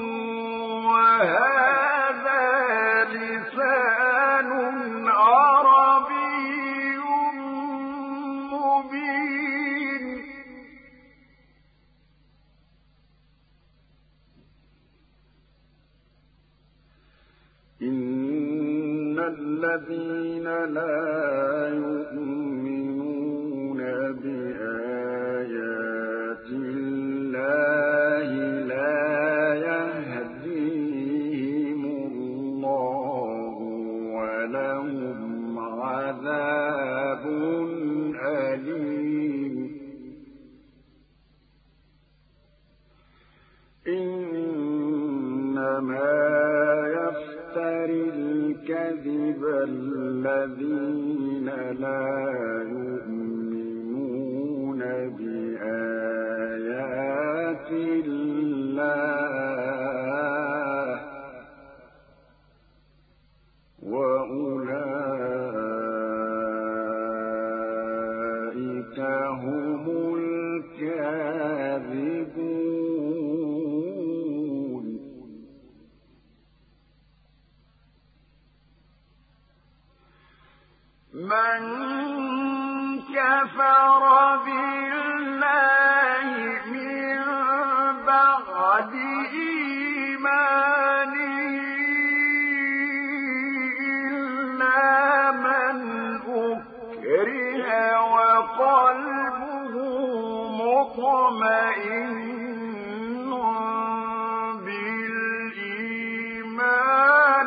وَهَٰذَا لِسَانٌ عَرَبِيٌّ مُّبِينٌ إِنَّ الَّذِينَ لَا يُؤْمِنُونَ بِآيَاتِ اللَّهِ لَا يَهْدِيهِمُ اللَّهُ وَلَهُمْ عَذَابٌ أَلِيمٌ إِنَّمَا الكذب الذين لا يؤمنون بآيات الله وأولئك هم الكاذبون من مطمئن بالإيمان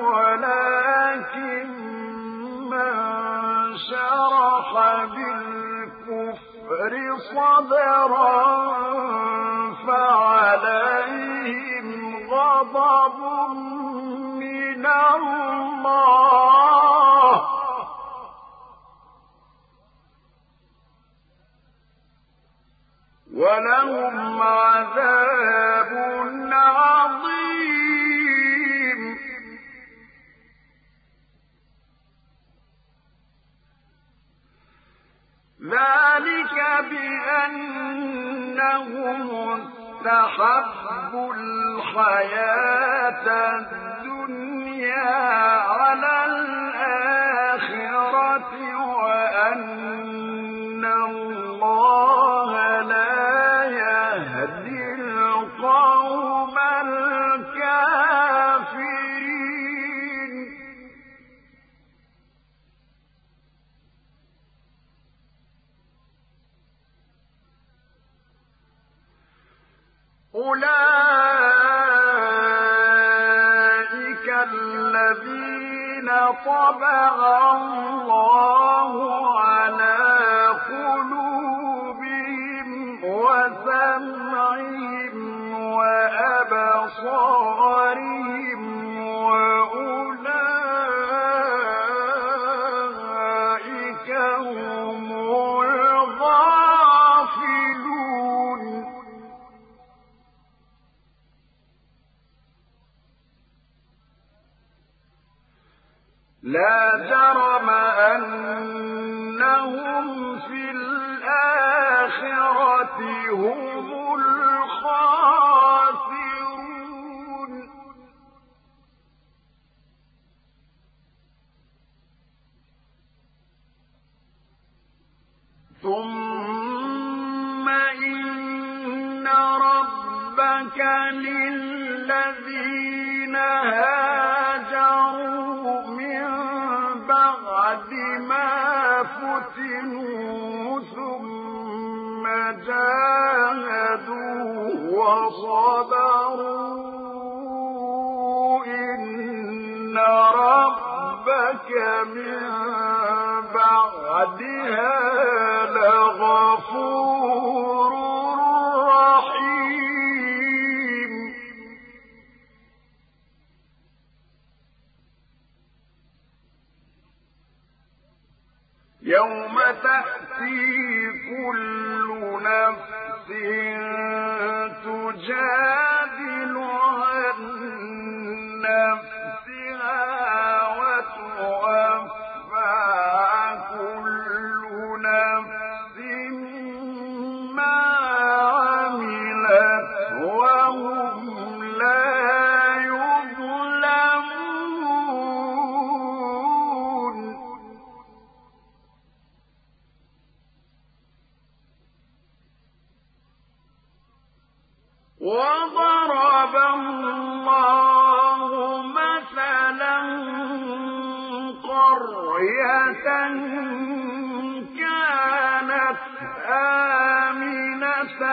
ولكن من شرح بالكفر صدرا فعليهم غضب من الله ولهم عذاب عظيم. ذلك بأنهم استحبوا الحياة الدنيا على الآخرة وأن الله لا يهدي القوم الكافرين. أولئك الذين طبع الله على قلوبهم وسمعهم وأبصارهم وأولئك هم الغافلون. لا جرم أنهم في الآخرة هم الخاسرون. ثم إن ربك للذين هاجروا من بعد ما فتنوا ثم جاهدوا وصبروا إن ربك من بعدها لغفور رحيم. يوم تأتي كل نفس تجادل عن نفسها وتوفى كل نفس ما عملت وهم لا يظلمون. وضرب الله مثلا قرية كانت آمنة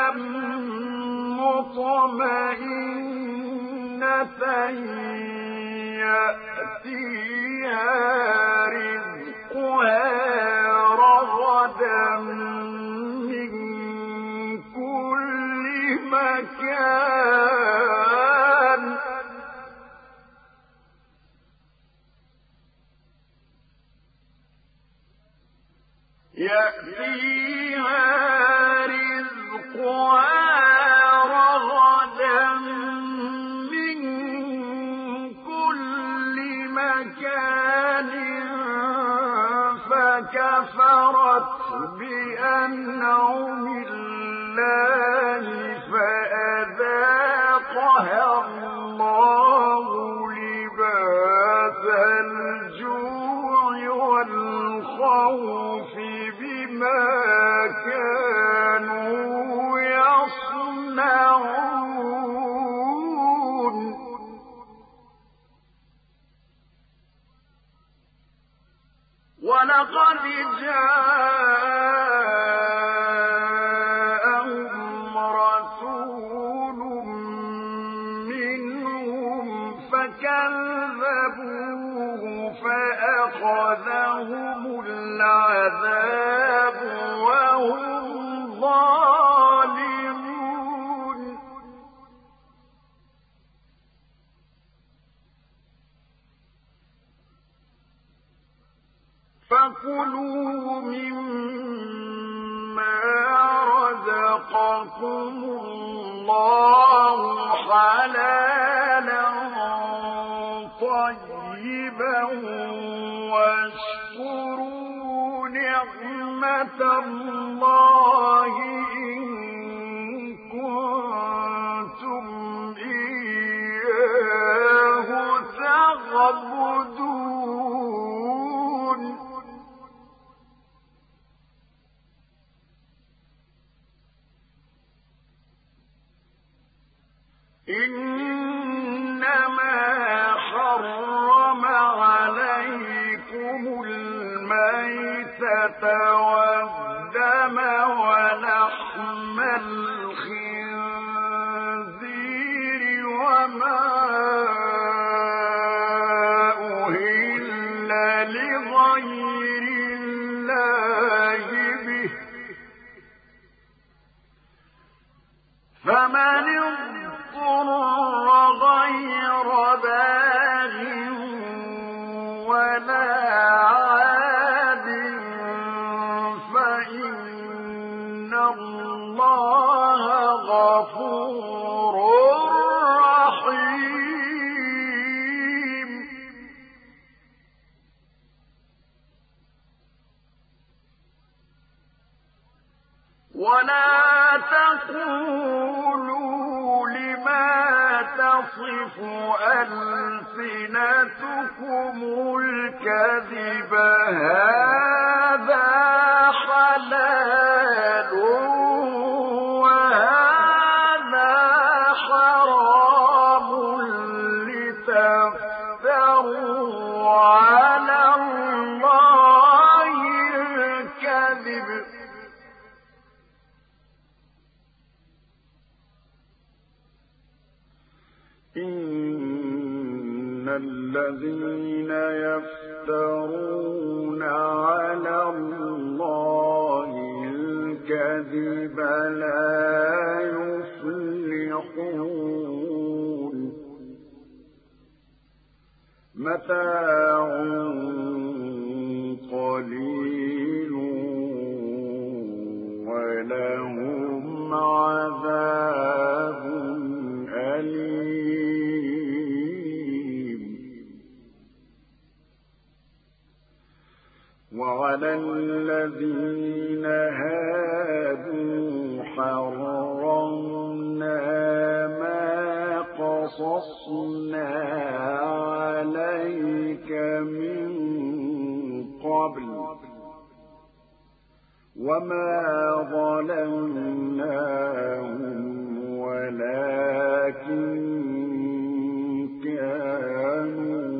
مطمئنة يأتيها رزقها رغدا من كل مكان فكفرت بأنعم الله فأذاقها الله لباس الجوع والخوف بما كانوا يصنعون. ولقد جاءهم رَزَقَكُمُ اللَّهُ حَلَالًا طَيِّبًا وَاشْكُرُوا نِعْمَةَ اللَّهِ إِن كُنتُمْ إِيَّاهُ تَعْبُدُونَ إِنَّمَا حَرَّمَ عَلَيْكُمُ الْمَيْتَةَ وَالدَّمَ وَلَحْمَ الْخِنزِيرِ وَمَا أُهِلَّ لِغَيْرِ اللَّهِ بِهِ ۖ فَمَنِ اضْطُرَّ غَيْرَ بَاغٍ وَلَا عَادٍ فَإِنَّ اللَّهَ غَفُورٌ رَّحِيمٌ وَلَا تَقُولُوا لِمَا تَصِفُ أَلْسِنَتُكُمُ الْكَذِبَ هَٰذَا حَلَالٌ وَهَٰذَا حَرَامٌ لِّتَفْتَرُوا عَلَى اللَّهِ الْكَذِبَ ۚ إِنَّ الَّذِينَ يَفْتَرُونَ عَلَى اللَّهِ الْكَذِبَ لَا يُفْلِحُونَ مَتَاعٌ قَلِيلٌ وَلَهُمْ عَذَابٌ أليم وعلى الذين هادوا حرمنا ما قصصنا عليك من قبل وما ظلمناهم ولكن كانوا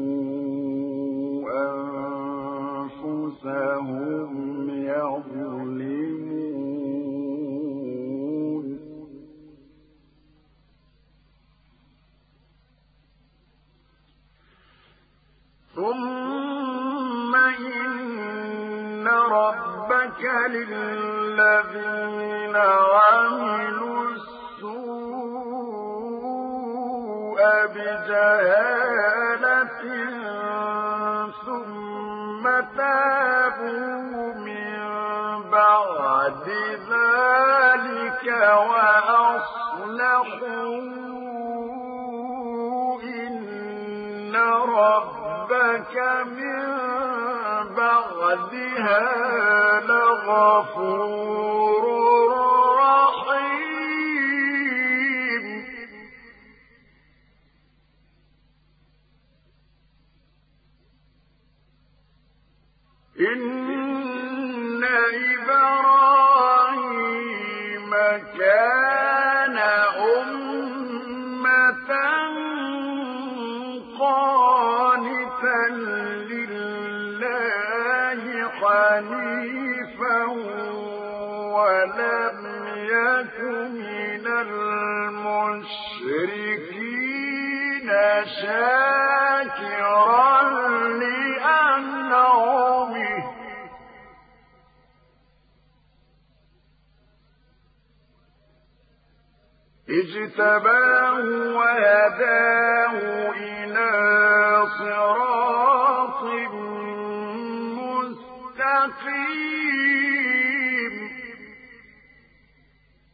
أنفسهم يظلمون ثم إن ربك للذين عملوا بجهالة ثم تابوا من بعد ذلك وأصلحوا إن ربك من بعدها لغفور رحيم إن إبراهيم كان أمة قانتا لله حنيفا ولم يك من المشركين شاكرا لأنعمه اجتباه وهداه إلى صراط مستقيم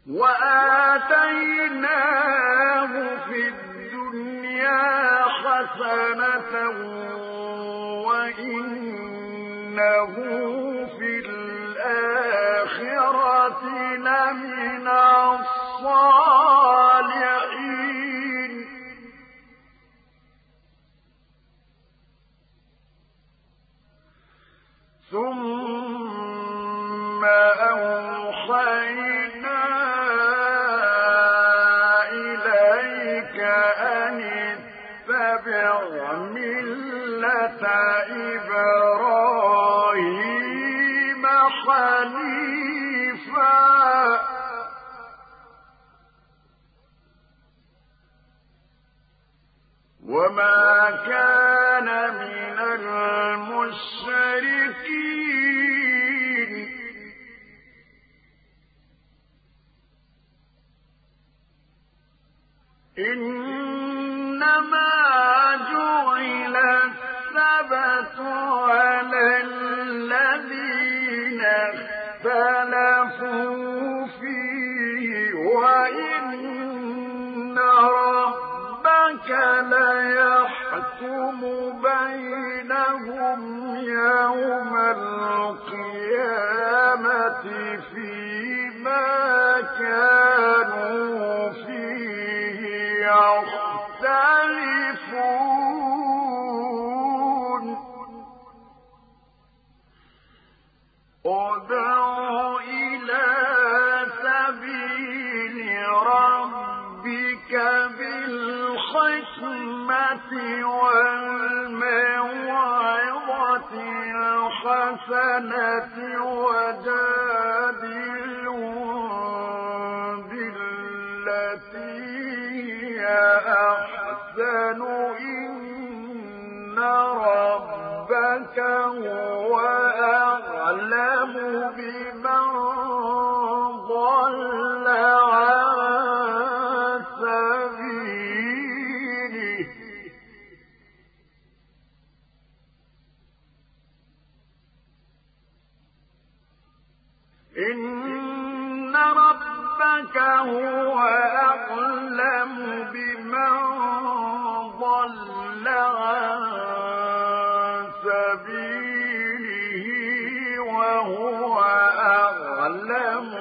وآتيناه في الدنيا حسنة وإنه في الآخرة لمن الصالحين ثم أوحينا إليك أن اتبع ملة إبراهيم حنيفا وما كان من المشركين إنما جعل السبت على الذين اختلفوا فيه وإن ربك ليحكم بينهم يوم القيامة فيما كانوا فيه يختلفون ادع إلى سبيل ربك بالحكمة والموعظة الحسنة وجادلهم بالتي هي أحسن إن ربك هو أعلم بمن ضل عن سبيله إن ربك هو أعلم بمن ضل عن سبيله وهو أعلم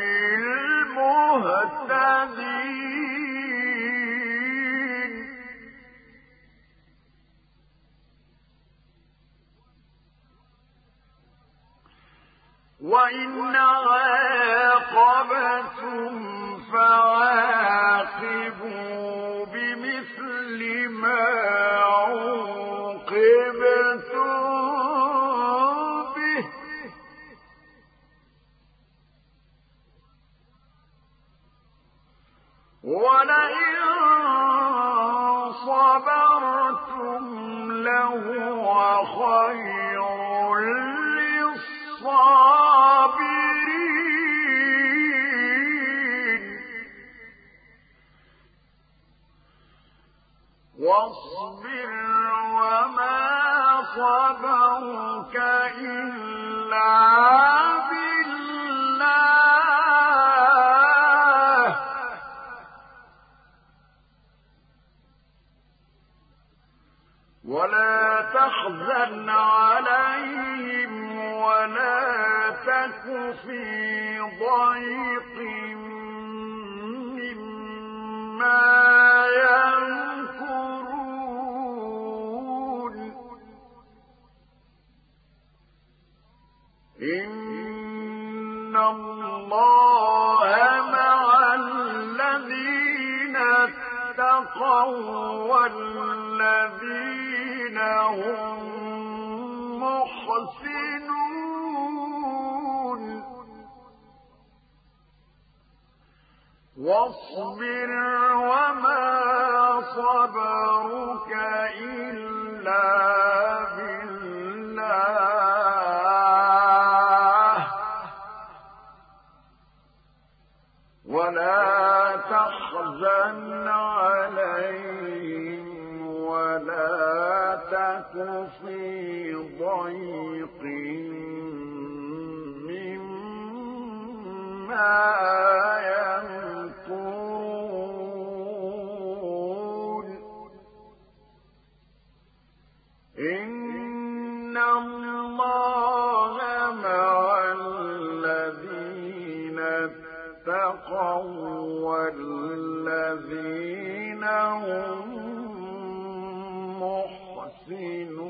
بالمهتدين وإن عاقبتم فعاقبوا بمثل ما عوقبتم به ولئن صبرتم لهو خير للصابرين واصبر وما صبرك إلا بالله ولا تحزن عليهم ولا تك في ضيق مما يمكرون إن الله مع الذين اتقوا والذين هم محسنون واصبر وما صبرك إلا بالله ولا تحزن عليهم ولا تك في ضيق مما يمكرون اللَّهَ مَعَ الَّذِينَ اتَّقَوا وَّالَّذِينَ هُم مُّحْسِنُونَ.